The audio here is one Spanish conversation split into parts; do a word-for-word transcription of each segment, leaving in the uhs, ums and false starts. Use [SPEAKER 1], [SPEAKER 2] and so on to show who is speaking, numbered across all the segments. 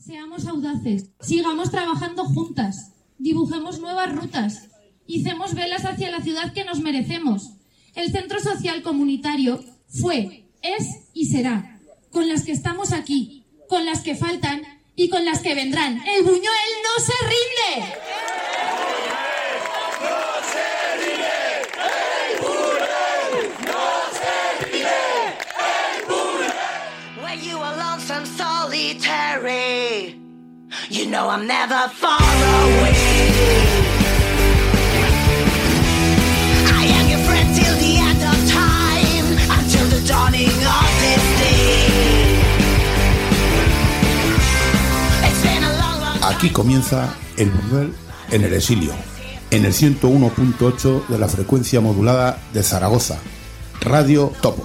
[SPEAKER 1] Seamos audaces, sigamos trabajando juntas, dibujemos nuevas rutas, hicemos velas hacia la ciudad que nos merecemos. El centro social comunitario fue, es y será, con las que estamos aquí, con las que faltan y con las que vendrán. El Buñuel no se rinde.
[SPEAKER 2] Solitary, you know I'm never far away. I am your friend till the end of time, until the dawning of this day. It's been a long, long time.
[SPEAKER 3] Aquí comienza el Buñuel en el exilio, en el ciento uno punto ocho de la frecuencia modulada de Zaragoza, Radio Topo.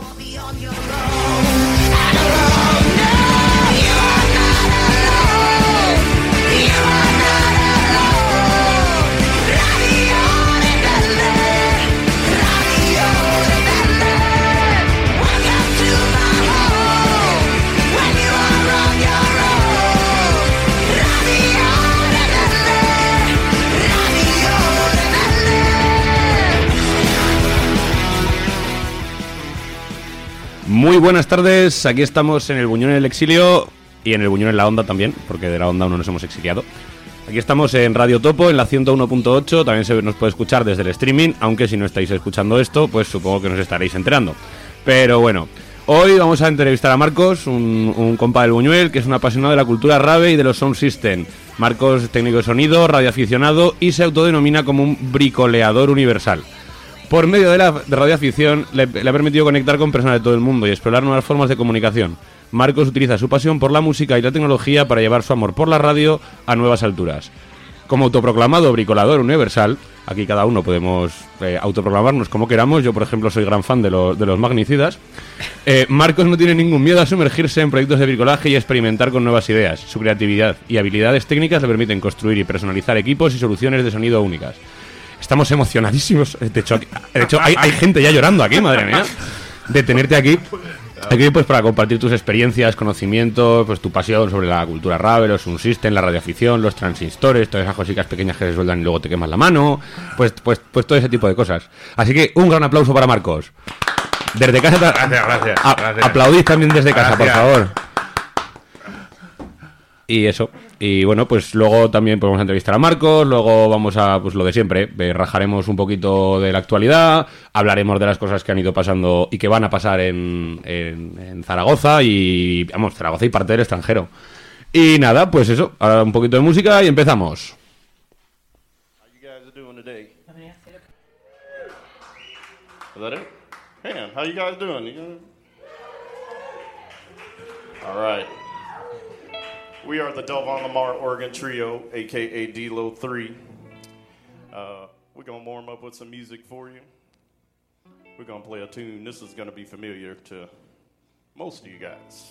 [SPEAKER 4] Muy buenas tardes, aquí estamos en el Buñuel en el exilio y en el Buñuel en la onda también, porque de la onda aún no nos hemos exiliado. Aquí estamos en Radio Topo, en la ciento uno punto ocho, también se nos puede escuchar desde el streaming, aunque si no estáis escuchando esto, pues supongo que nos estaréis enterando. Pero bueno, hoy vamos a entrevistar a Marcos, un, un compa del Buñuel, que es un apasionado de la cultura rave y de los sound system. Marcos es técnico de sonido, radioaficionado y se autodenomina como un bricoleador universal. Por medio de la de radioafición le, le ha permitido conectar con personas de todo el mundo y explorar nuevas formas de comunicación. Marcos utiliza su pasión por la música y la tecnología para llevar su amor por la radio a nuevas alturas. Como autoproclamado bricolador universal, aquí cada uno podemos eh, autoproclamarnos como queramos. Yo, por ejemplo, soy gran fan de, lo, de los magnicidas. Eh, Marcos no tiene ningún miedo a sumergirse en proyectos de bricolaje y experimentar con nuevas ideas. Su creatividad y habilidades técnicas le permiten construir y personalizar equipos y soluciones de sonido únicas. Estamos emocionadísimos. De hecho, de hecho hay, hay gente ya llorando aquí, madre mía, de tenerte aquí. Aquí pues para compartir tus experiencias, conocimientos, pues tu pasión sobre la cultura rave, los sound system, la radioafición, los transistores, todas esas cositas pequeñas que se sueldan y luego te quemas la mano, pues pues pues todo ese tipo de cosas. Así que un gran aplauso para Marcos. Desde casa, ta-
[SPEAKER 5] gracias, gracias,
[SPEAKER 4] a-
[SPEAKER 5] gracias.
[SPEAKER 4] aplaudid también desde casa,
[SPEAKER 5] Gracias.
[SPEAKER 4] por favor. Y eso, y bueno, pues luego también podemos entrevistar a Marcos, luego vamos a, pues lo de siempre, eh, rajaremos un poquito de la actualidad, hablaremos de las cosas que han ido pasando y que van a pasar en, en, en Zaragoza y, vamos, Zaragoza y parte del extranjero. Y nada, pues eso, ahora un poquito de música y empezamos.
[SPEAKER 5] How you guys doing today? Is that it? Man, how you guys doing? You guys... All right. We are the Delvon Lamar Organ Trio, a k a. D-Lo three. Uh, we're going to warm up with some music for you. We're going to play a tune. This is going to be familiar to most of you guys.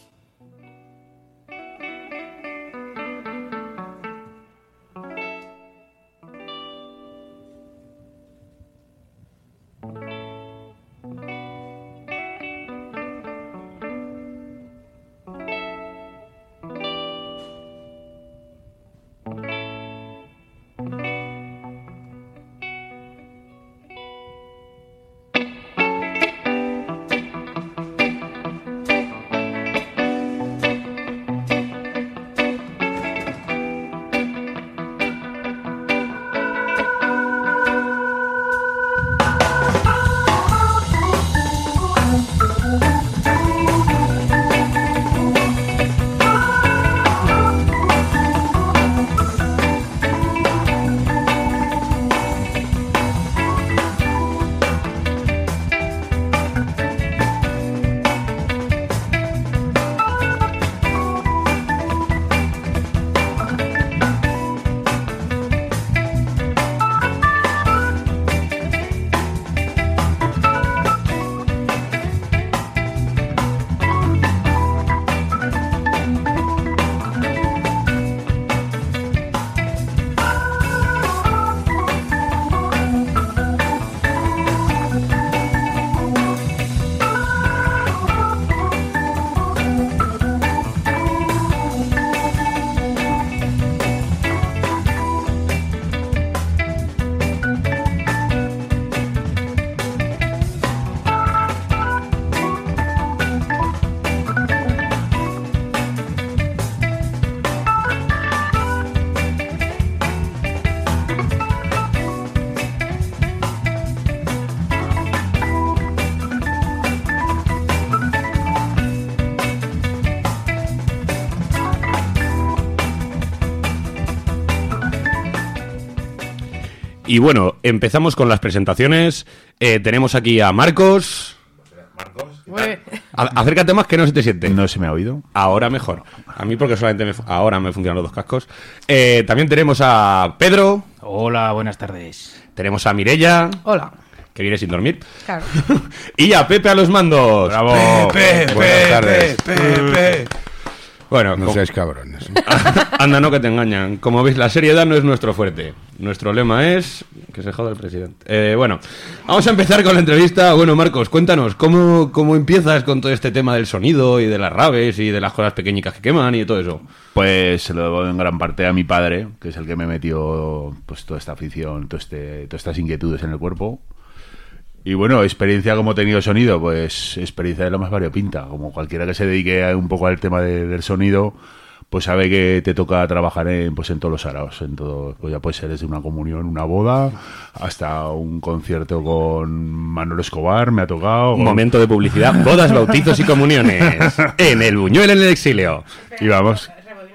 [SPEAKER 4] Y bueno, empezamos con las presentaciones. Eh, tenemos aquí a Marcos. Marcos. A- acércate más que no se te siente.
[SPEAKER 6] No se me ha oído.
[SPEAKER 4] Ahora mejor. A mí porque solamente me, ahora me funcionan los dos cascos. Eh, también tenemos a Pedro.
[SPEAKER 7] Hola, buenas tardes.
[SPEAKER 4] Tenemos a Mireia,
[SPEAKER 8] Hola.
[SPEAKER 4] que viene sin dormir.
[SPEAKER 8] Claro.
[SPEAKER 4] Y a Pepe a los mandos.
[SPEAKER 6] ¡Bravo!
[SPEAKER 3] Pepe, Buenas tardes.
[SPEAKER 6] Pepe.
[SPEAKER 4] Bueno,
[SPEAKER 3] No
[SPEAKER 4] co-
[SPEAKER 3] seáis cabrones.
[SPEAKER 4] anda, no que te engañan. Como veis, la seriedad no es nuestro fuerte. Nuestro lema es que se joda el presidente. Eh, bueno, vamos a empezar con la entrevista. Bueno, Marcos, cuéntanos, ¿cómo, cómo empiezas con todo este tema del sonido y de las raves y de las cosas pequeñicas que queman y de todo eso?
[SPEAKER 6] Pues se lo debo en gran parte a mi padre, que es el que me metió pues toda esta afición, todo este, todas estas inquietudes en el cuerpo. Y bueno, experiencia como he tenido sonido, pues experiencia de lo más variopinta. Como cualquiera que se dedique a- un poco al tema de- del sonido, pues sabe que te toca trabajar en, pues en todos los araos, en todo, pues ya puede ser desde una comunión, una boda, hasta un concierto con Manolo Escobar, me ha tocado.
[SPEAKER 4] Un momento de publicidad, bodas, bautizos y comuniones. En el Buñuel en el exilio.
[SPEAKER 6] Y vamos.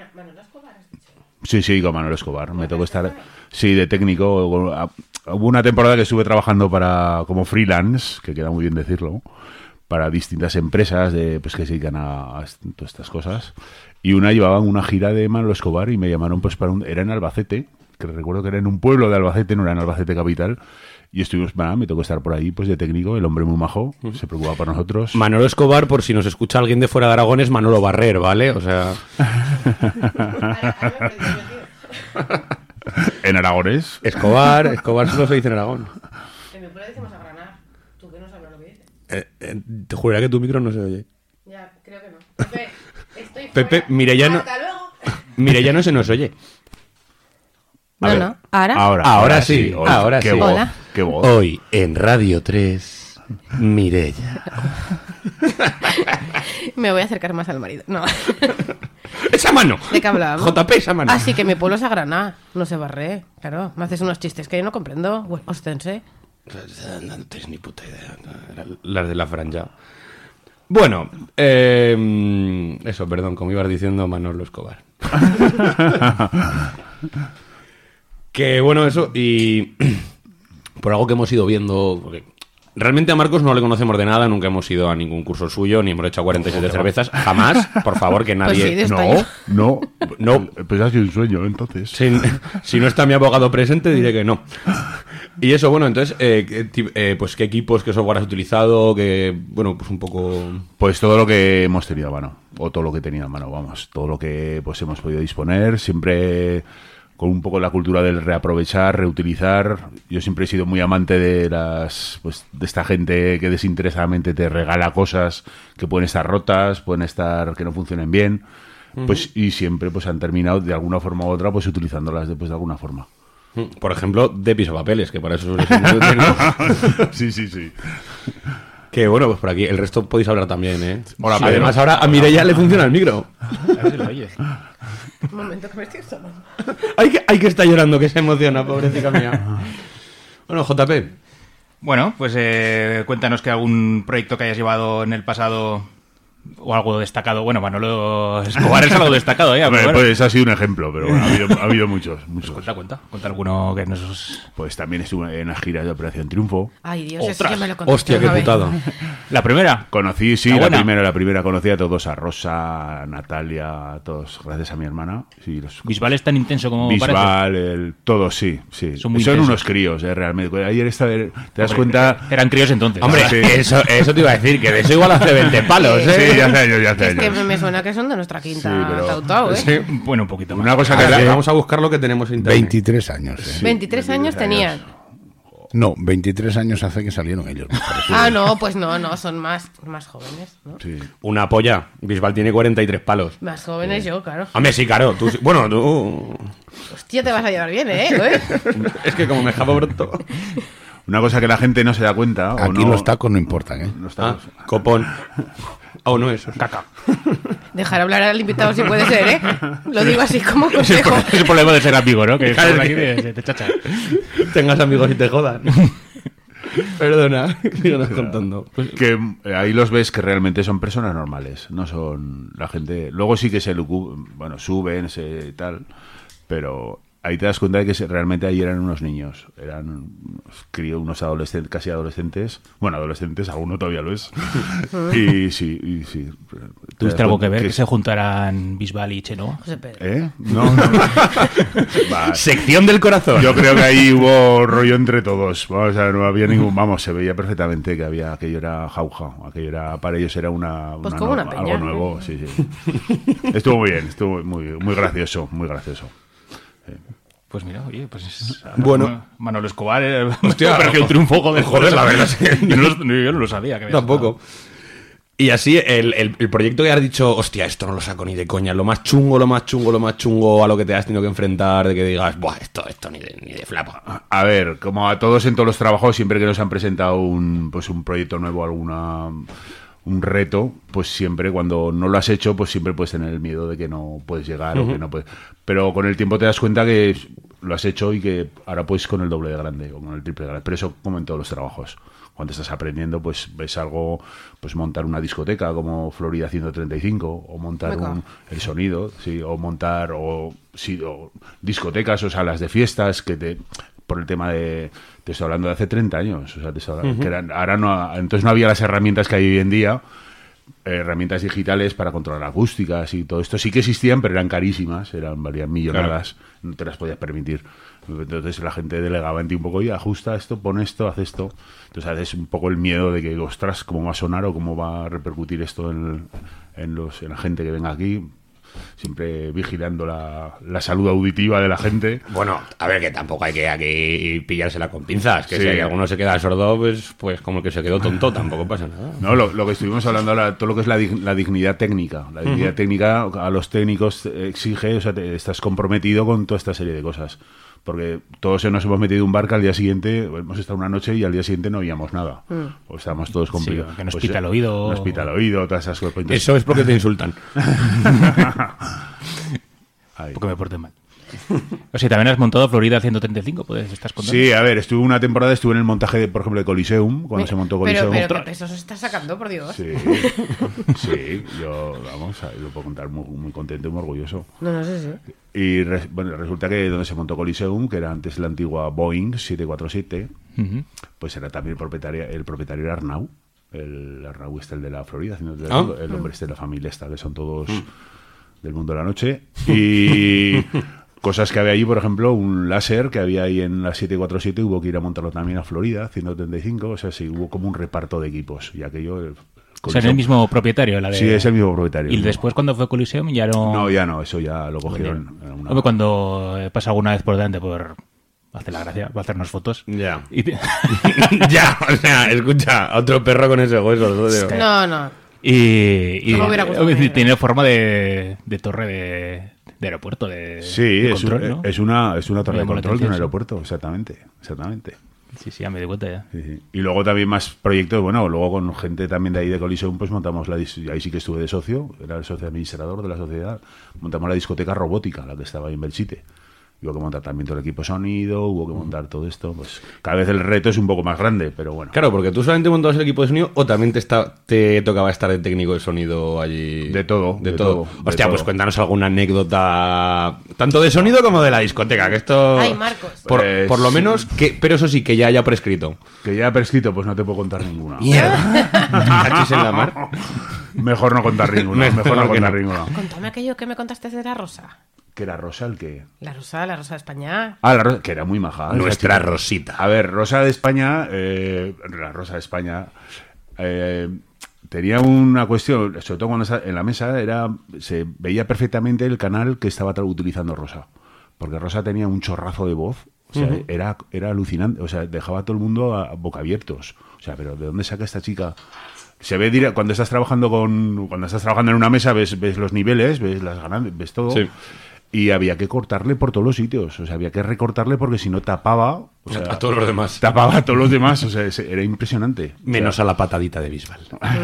[SPEAKER 6] Sí, sí, con Manolo Escobar. Me tocó estar, sí, de técnico. Hubo una temporada que estuve trabajando para como freelance, que queda muy bien decirlo, para distintas empresas de, pues que se dedican a, a todas estas cosas. Y una llevaban una gira de Manolo Escobar y me llamaron pues para un... Era en Albacete, que recuerdo que era en un pueblo de Albacete, no era en Albacete capital. Y estuvimos, nada, me tocó estar por ahí pues de técnico, el hombre muy majo, se preocupaba por nosotros.
[SPEAKER 4] Manolo Escobar, por si nos escucha alguien de fuera de Aragón, es Manolo Barrer, ¿vale? O sea...
[SPEAKER 6] En aragonés.
[SPEAKER 4] Escobar, Escobar solo se dice en Aragón.
[SPEAKER 8] En mi pueblo decimos agranar. Tú que no sabes lo que dices.
[SPEAKER 4] Eh, eh, te juraría que tu micro no se oye.
[SPEAKER 8] Ya, creo que no. Pepe, estoy
[SPEAKER 4] Pepe,
[SPEAKER 8] fuera.
[SPEAKER 4] Mireia no-
[SPEAKER 8] Hasta luego.
[SPEAKER 4] Mireia no se nos oye.
[SPEAKER 6] A
[SPEAKER 8] No,
[SPEAKER 6] ver.
[SPEAKER 8] no. ¿Ahora?
[SPEAKER 6] Ahora,
[SPEAKER 4] Ahora sí,
[SPEAKER 6] Oye,
[SPEAKER 4] ahora
[SPEAKER 6] qué
[SPEAKER 4] sí.
[SPEAKER 6] voz,
[SPEAKER 8] Hola.
[SPEAKER 6] qué voz.
[SPEAKER 4] Hoy en Radio tres, Mireia.
[SPEAKER 8] Me voy a acercar más al marido. No.
[SPEAKER 4] ¡Esa mano!
[SPEAKER 8] ¿De qué hablábamos?
[SPEAKER 4] J P, esa mano.
[SPEAKER 8] Así que mi pueblo es agraná. No se barre. Claro. Me haces unos chistes que yo no comprendo. Bueno, ostense.
[SPEAKER 4] No tienes ni puta idea. Las de la franja. Bueno, eh, eso, perdón, como ibas diciendo Manolo Escobar. Que bueno, eso, y por algo que hemos ido viendo, porque realmente a Marcos no le conocemos de nada, nunca hemos ido a ningún curso suyo, ni hemos hecho cuarenta y siete cervezas, jamás, por favor, que
[SPEAKER 8] Pues sí,
[SPEAKER 4] nadie...
[SPEAKER 8] de
[SPEAKER 6] No,
[SPEAKER 8] España.
[SPEAKER 6] no,
[SPEAKER 4] No.
[SPEAKER 6] Pues ha sido un sueño, entonces.
[SPEAKER 4] Si, si no está mi abogado presente, diré que no. Y eso, bueno, entonces, eh, ¿qué, ti- eh, pues qué equipos, qué software has utilizado, que, bueno, pues un poco...
[SPEAKER 6] Pues todo lo que hemos tenido a mano, o todo lo que tenía a mano, vamos, todo lo que pues hemos podido disponer, siempre con un poco la cultura del reaprovechar, reutilizar. Yo siempre he sido muy amante de las, pues, de esta gente que desinteresadamente te regala cosas que pueden estar rotas, pueden estar que no funcionen bien, pues y siempre pues han terminado de alguna forma u otra pues utilizándolas después de alguna forma.
[SPEAKER 4] Por ejemplo, de pisapapeles, que para eso suele ser muy útil, ¿no?
[SPEAKER 6] Sí, sí, sí.
[SPEAKER 4] Que bueno, pues por aquí, el resto podéis hablar también, ¿eh?
[SPEAKER 6] Hola,
[SPEAKER 4] Sí,
[SPEAKER 6] Pedro.
[SPEAKER 4] además ahora a Mireia le funciona el micro.
[SPEAKER 7] A ver si lo oyes.
[SPEAKER 8] Un momento que me estoy asomando.
[SPEAKER 4] Hay que, hay que estar llorando, que se emociona, pobrecita mía. Bueno, J P.
[SPEAKER 7] Bueno, pues eh, cuéntanos que algún proyecto que hayas llevado en el pasado o algo destacado. Bueno, Manolo Escobar es algo destacado, ¿eh?
[SPEAKER 6] Hombre,
[SPEAKER 7] Pero bueno.
[SPEAKER 6] pues ha sido un ejemplo, pero bueno, ha habido, ha habido muchos, muchos.
[SPEAKER 7] Cuenta, cuenta. Cuenta alguno que nos...
[SPEAKER 6] Pues también estuve en las giras de Operación Triunfo.
[SPEAKER 8] Ay, Dios, eso
[SPEAKER 7] Ostras.
[SPEAKER 8] ya me lo contaste
[SPEAKER 4] Hostia, qué
[SPEAKER 8] una vez.
[SPEAKER 4] putada.
[SPEAKER 7] La primera.
[SPEAKER 6] Conocí, sí,
[SPEAKER 7] ¿La
[SPEAKER 6] la
[SPEAKER 7] buena?
[SPEAKER 6] primera, la primera conocí a todos, a Rosa, a Natalia, a todos, gracias a mi hermana. Sí, los
[SPEAKER 7] Bisbal es tan intenso como parece.
[SPEAKER 6] Bisbal, el, todos, sí, sí.
[SPEAKER 7] Son
[SPEAKER 6] Son,
[SPEAKER 7] muy intensos.
[SPEAKER 6] unos críos, eh, realmente. Ayer esta, te das
[SPEAKER 7] Hombre,
[SPEAKER 6] cuenta...
[SPEAKER 7] Eran críos entonces.
[SPEAKER 4] Hombre,
[SPEAKER 6] Sí.
[SPEAKER 4] eso, eso te iba a decir, que de eso igual hace veinte palos, ¿eh?
[SPEAKER 6] Sí, ya hace años, ya hace
[SPEAKER 8] Es que
[SPEAKER 6] años.
[SPEAKER 8] me suena que son de nuestra quinta
[SPEAKER 6] Sí, pero-
[SPEAKER 8] Tautau, ¿eh?
[SPEAKER 4] Sí.
[SPEAKER 7] Bueno, un poquito más.
[SPEAKER 6] Una cosa que...
[SPEAKER 4] Ahora, vamos a buscar lo que tenemos en internet.
[SPEAKER 3] veintitrés años, ¿eh?
[SPEAKER 8] veintitrés años tenían.
[SPEAKER 3] No, veintitrés años hace que salieron ellos. me parece.
[SPEAKER 8] Ah, no, pues no, no, son más, más jóvenes, ¿no?
[SPEAKER 6] Sí.
[SPEAKER 4] Una polla. Bisbal tiene cuarenta y tres palos.
[SPEAKER 8] Más jóvenes yo, claro.
[SPEAKER 4] Hombre, sí, claro. Tú, sí- bueno, tú...
[SPEAKER 8] Hostia, te vas a llevar bien, ¿eh? ¿Eh?
[SPEAKER 4] Es que como me escapo pronto...
[SPEAKER 6] Una cosa que la gente no se da cuenta... o
[SPEAKER 3] Aquí
[SPEAKER 6] no,
[SPEAKER 3] los tacos no importan, ¿eh?
[SPEAKER 6] los
[SPEAKER 4] Ah,
[SPEAKER 6] tacos.
[SPEAKER 4] copón. Oh, no, eso es caca.
[SPEAKER 8] Dejar hablar al invitado si puede ser, ¿eh? Lo digo así como consejo.
[SPEAKER 7] Es el problema de ser amigo, ¿no? Que
[SPEAKER 4] Claro,
[SPEAKER 7] por
[SPEAKER 4] es
[SPEAKER 7] aquí
[SPEAKER 4] que-
[SPEAKER 7] te, te chacha.
[SPEAKER 4] Tengas amigos y te jodan. Perdona, síganos contando.
[SPEAKER 6] Que eh, ahí los ves que realmente son personas normales, no son la gente... Luego sí que se lucu- bueno, suben, se tal, pero ahí te das cuenta de que se- realmente ahí eran unos niños, eran unos críos, unos adolescentes, casi adolescentes, bueno, adolescentes, alguno todavía lo es, y sí, y sí. Te
[SPEAKER 7] ¿Tuviste
[SPEAKER 6] das
[SPEAKER 7] algo que
[SPEAKER 6] cuenta
[SPEAKER 7] ver que se juntaran Bisbal y Chenoa?
[SPEAKER 8] José Pedro.
[SPEAKER 6] ¿Eh? No, no. Va,
[SPEAKER 4] Sección del corazón.
[SPEAKER 6] yo creo que ahí hubo rollo entre todos, vamos, o sea, no había ningún, vamos, se veía perfectamente que había, aquello era jauja, aquello era, para ellos era una,
[SPEAKER 8] Pues
[SPEAKER 6] una
[SPEAKER 8] como
[SPEAKER 6] no-
[SPEAKER 8] una peña,
[SPEAKER 6] algo
[SPEAKER 8] ¿eh?
[SPEAKER 6] nuevo, sí, sí. Estuvo muy bien, estuvo muy, muy gracioso, muy gracioso.
[SPEAKER 7] Pues mira, oye, pues es...
[SPEAKER 4] Bueno.
[SPEAKER 7] Manolo Escobar, eh,
[SPEAKER 4] Hostia,
[SPEAKER 7] pero que un triunfo, joder.
[SPEAKER 4] joder, la verdad es que-
[SPEAKER 7] yo, no lo, yo no lo sabía. Que había
[SPEAKER 4] Tampoco. Y así, el, el, el proyecto que has dicho, hostia, esto no lo saco ni de coña, lo más chungo, lo más chungo, lo más chungo a lo que te has tenido que enfrentar, de que digas, buah, esto, esto ni de, ni de flapa.
[SPEAKER 6] A ver, como a todos en todos los trabajos, siempre que nos han presentado un, pues un proyecto nuevo, alguna un reto, pues siempre cuando no lo has hecho, pues siempre puedes tener el miedo de que no puedes llegar o que no puedes. Pero con el tiempo te das cuenta que lo has hecho y que ahora puedes con el doble de grande o con el triple de grande. Pero eso como en todos los trabajos. Cuando estás aprendiendo, pues ves algo, pues montar una discoteca como Florida ciento treinta y cinco, o montar
[SPEAKER 8] Venga.
[SPEAKER 6] un, el sonido, sí, o montar o, sí, o discotecas o salas de fiestas que te por el tema de te estoy hablando de hace treinta años, o sea, te estoy hablando, que eran, ahora no, entonces no había las herramientas que hay hoy en día, eh, herramientas digitales para controlar acústicas y todo esto sí que existían, pero eran carísimas, eran valían millonadas, no te las podías permitir. Entonces la gente delegaba en ti un poco y ajusta esto, pon esto, haz esto. Entonces haces un poco el miedo de que, ostras, cómo va a sonar o cómo va a repercutir esto en, en, los, en la gente que venga aquí. Siempre vigilando la, la salud auditiva de la gente.
[SPEAKER 4] Bueno, a ver, que tampoco hay que aquí pillársela con pinzas, que
[SPEAKER 6] Sí.
[SPEAKER 4] si alguno se queda sordo, pues, pues como el que se quedó tonto, tampoco pasa nada.
[SPEAKER 6] No, lo, lo que estuvimos hablando ahora, todo lo que es la, dig- la dignidad técnica. La dignidad técnica a los técnicos exige, o sea, te- estás comprometido con toda esta serie de cosas. Porque todos nos hemos metido en un bar que al día siguiente, hemos estado una noche y al día siguiente no oíamos nada. O estábamos todos complicados.
[SPEAKER 7] que nos pita el oído.
[SPEAKER 6] Nos pita el oído, todas esas cosas. Entonces,
[SPEAKER 4] Eso es porque te insultan.
[SPEAKER 6] ahí.
[SPEAKER 7] Porque me porté mal. O sea, también has montado Florida ciento treinta y cinco, ¿puedes? ¿Estás contando?
[SPEAKER 6] Sí, a ver, estuve una temporada, estuve en el montaje, de, por ejemplo, de Coliseum, cuando se montó
[SPEAKER 8] Pero,
[SPEAKER 6] Coliseum.
[SPEAKER 8] pero, ¿qué pesos estás sacando, por Dios?
[SPEAKER 6] Sí, sí, yo, vamos, ahí lo puedo contar muy, muy contento y muy orgulloso.
[SPEAKER 8] No, no sé, sí.
[SPEAKER 6] Y re- bueno, resulta que donde se montó Coliseum, que era antes la antigua Boeing siete cuatro siete,
[SPEAKER 7] Ujú.
[SPEAKER 6] pues era también el propietario, el propietario era Arnau, el Arnau este, el de la Florida, haciendo el,
[SPEAKER 4] Ah.
[SPEAKER 6] el hombre este de la familia esta, que son todos del mundo de la noche. Y cosas que había allí, por ejemplo, un láser que había ahí en la siete cuatro siete, hubo que ir a montarlo también a Florida, ciento treinta y cinco, o sea, sí, hubo como un reparto de equipos. Y aquello... el
[SPEAKER 7] O sea, en el mismo propietario. La de...
[SPEAKER 6] Sí, es el mismo propietario.
[SPEAKER 7] Y después, cuando fue Coliseum, ya no...
[SPEAKER 6] No, ya no, eso ya lo cogieron. Era una-
[SPEAKER 7] Hombre, cuando eh, pasa alguna vez por delante por hacer la gracia, para hacernos fotos.
[SPEAKER 4] Ya.
[SPEAKER 7] Y, te-
[SPEAKER 4] Ya, o sea, escucha, otro perro con ese hueso. tío.
[SPEAKER 8] No, no.
[SPEAKER 7] y, y
[SPEAKER 8] No me hubiera gustado.
[SPEAKER 7] eh, tiene forma de, de torre de, de aeropuerto. De,
[SPEAKER 6] Sí,
[SPEAKER 7] de
[SPEAKER 6] es,
[SPEAKER 7] control,
[SPEAKER 6] un-
[SPEAKER 7] ¿no?
[SPEAKER 6] es una, es una torre
[SPEAKER 7] Me
[SPEAKER 6] de
[SPEAKER 7] llamó la
[SPEAKER 6] control de un
[SPEAKER 7] atención, sí.
[SPEAKER 6] aeropuerto, exactamente, exactamente.
[SPEAKER 7] Sí, sí, ya me di cuenta ya.
[SPEAKER 6] Sí, sí. Y luego también más proyectos, bueno, luego con gente también de ahí de Coliseum, pues montamos la dis- ahí sí que estuve de socio, era el socio administrador de la sociedad, montamos la discoteca robótica, la que estaba ahí en Belchite. Hubo que montar también todo el equipo sonido, hubo que montar todo esto, pues cada vez el reto es un poco más grande, pero bueno.
[SPEAKER 4] Claro, porque tú solamente montabas el equipo de sonido o también te, está, te tocaba estar de técnico de sonido allí.
[SPEAKER 6] De todo,
[SPEAKER 4] De,
[SPEAKER 6] de
[SPEAKER 4] todo.
[SPEAKER 6] todo, de
[SPEAKER 4] Hostia,
[SPEAKER 6] todo.
[SPEAKER 4] pues cuéntanos alguna anécdota, tanto de sonido como de la discoteca, que esto.
[SPEAKER 8] Ay, Marcos.
[SPEAKER 4] Por,
[SPEAKER 6] Pues,
[SPEAKER 4] por lo menos, que, pero eso sí, que ya haya prescrito.
[SPEAKER 6] Que ya prescrito, pues no te puedo contar ninguna.
[SPEAKER 4] Mierda. Cachis en la mar.
[SPEAKER 6] Mejor no contar ninguna,
[SPEAKER 4] Mejor
[SPEAKER 6] mejor no
[SPEAKER 4] que
[SPEAKER 6] contar
[SPEAKER 4] no.
[SPEAKER 6] ninguna.
[SPEAKER 8] Contame aquello que me contaste de la Rosa.
[SPEAKER 6] Que era Rosa el que...
[SPEAKER 8] La Rosa, la Rosa de España.
[SPEAKER 6] Ah, la Rosa, que era muy maja.
[SPEAKER 4] Nuestra
[SPEAKER 6] Esa chica.
[SPEAKER 4] Rosita.
[SPEAKER 6] A ver, Rosa de España, eh, la Rosa de España, eh, tenía una cuestión, sobre todo cuando estaba en la mesa, era se veía perfectamente el canal que estaba tra- utilizando Rosa. Porque Rosa tenía un chorrazo de voz, o sea, era, era alucinante, o sea, dejaba a todo el mundo a, a boca abiertos. O sea, pero ¿de dónde saca esta chica? Se ve dire- cuando estás trabajando con cuando estás trabajando en una mesa, ves, ves los niveles, ves las ganancias, ves todo.
[SPEAKER 4] Sí.
[SPEAKER 6] Y había que cortarle por todos los sitios. O sea, había que recortarle porque si no tapaba. O sea,
[SPEAKER 4] A todos los demás.
[SPEAKER 6] tapaba a todos los demás. O sea, es- era impresionante.
[SPEAKER 4] Menos
[SPEAKER 6] O sea,
[SPEAKER 4] a la patadita de Bisbal.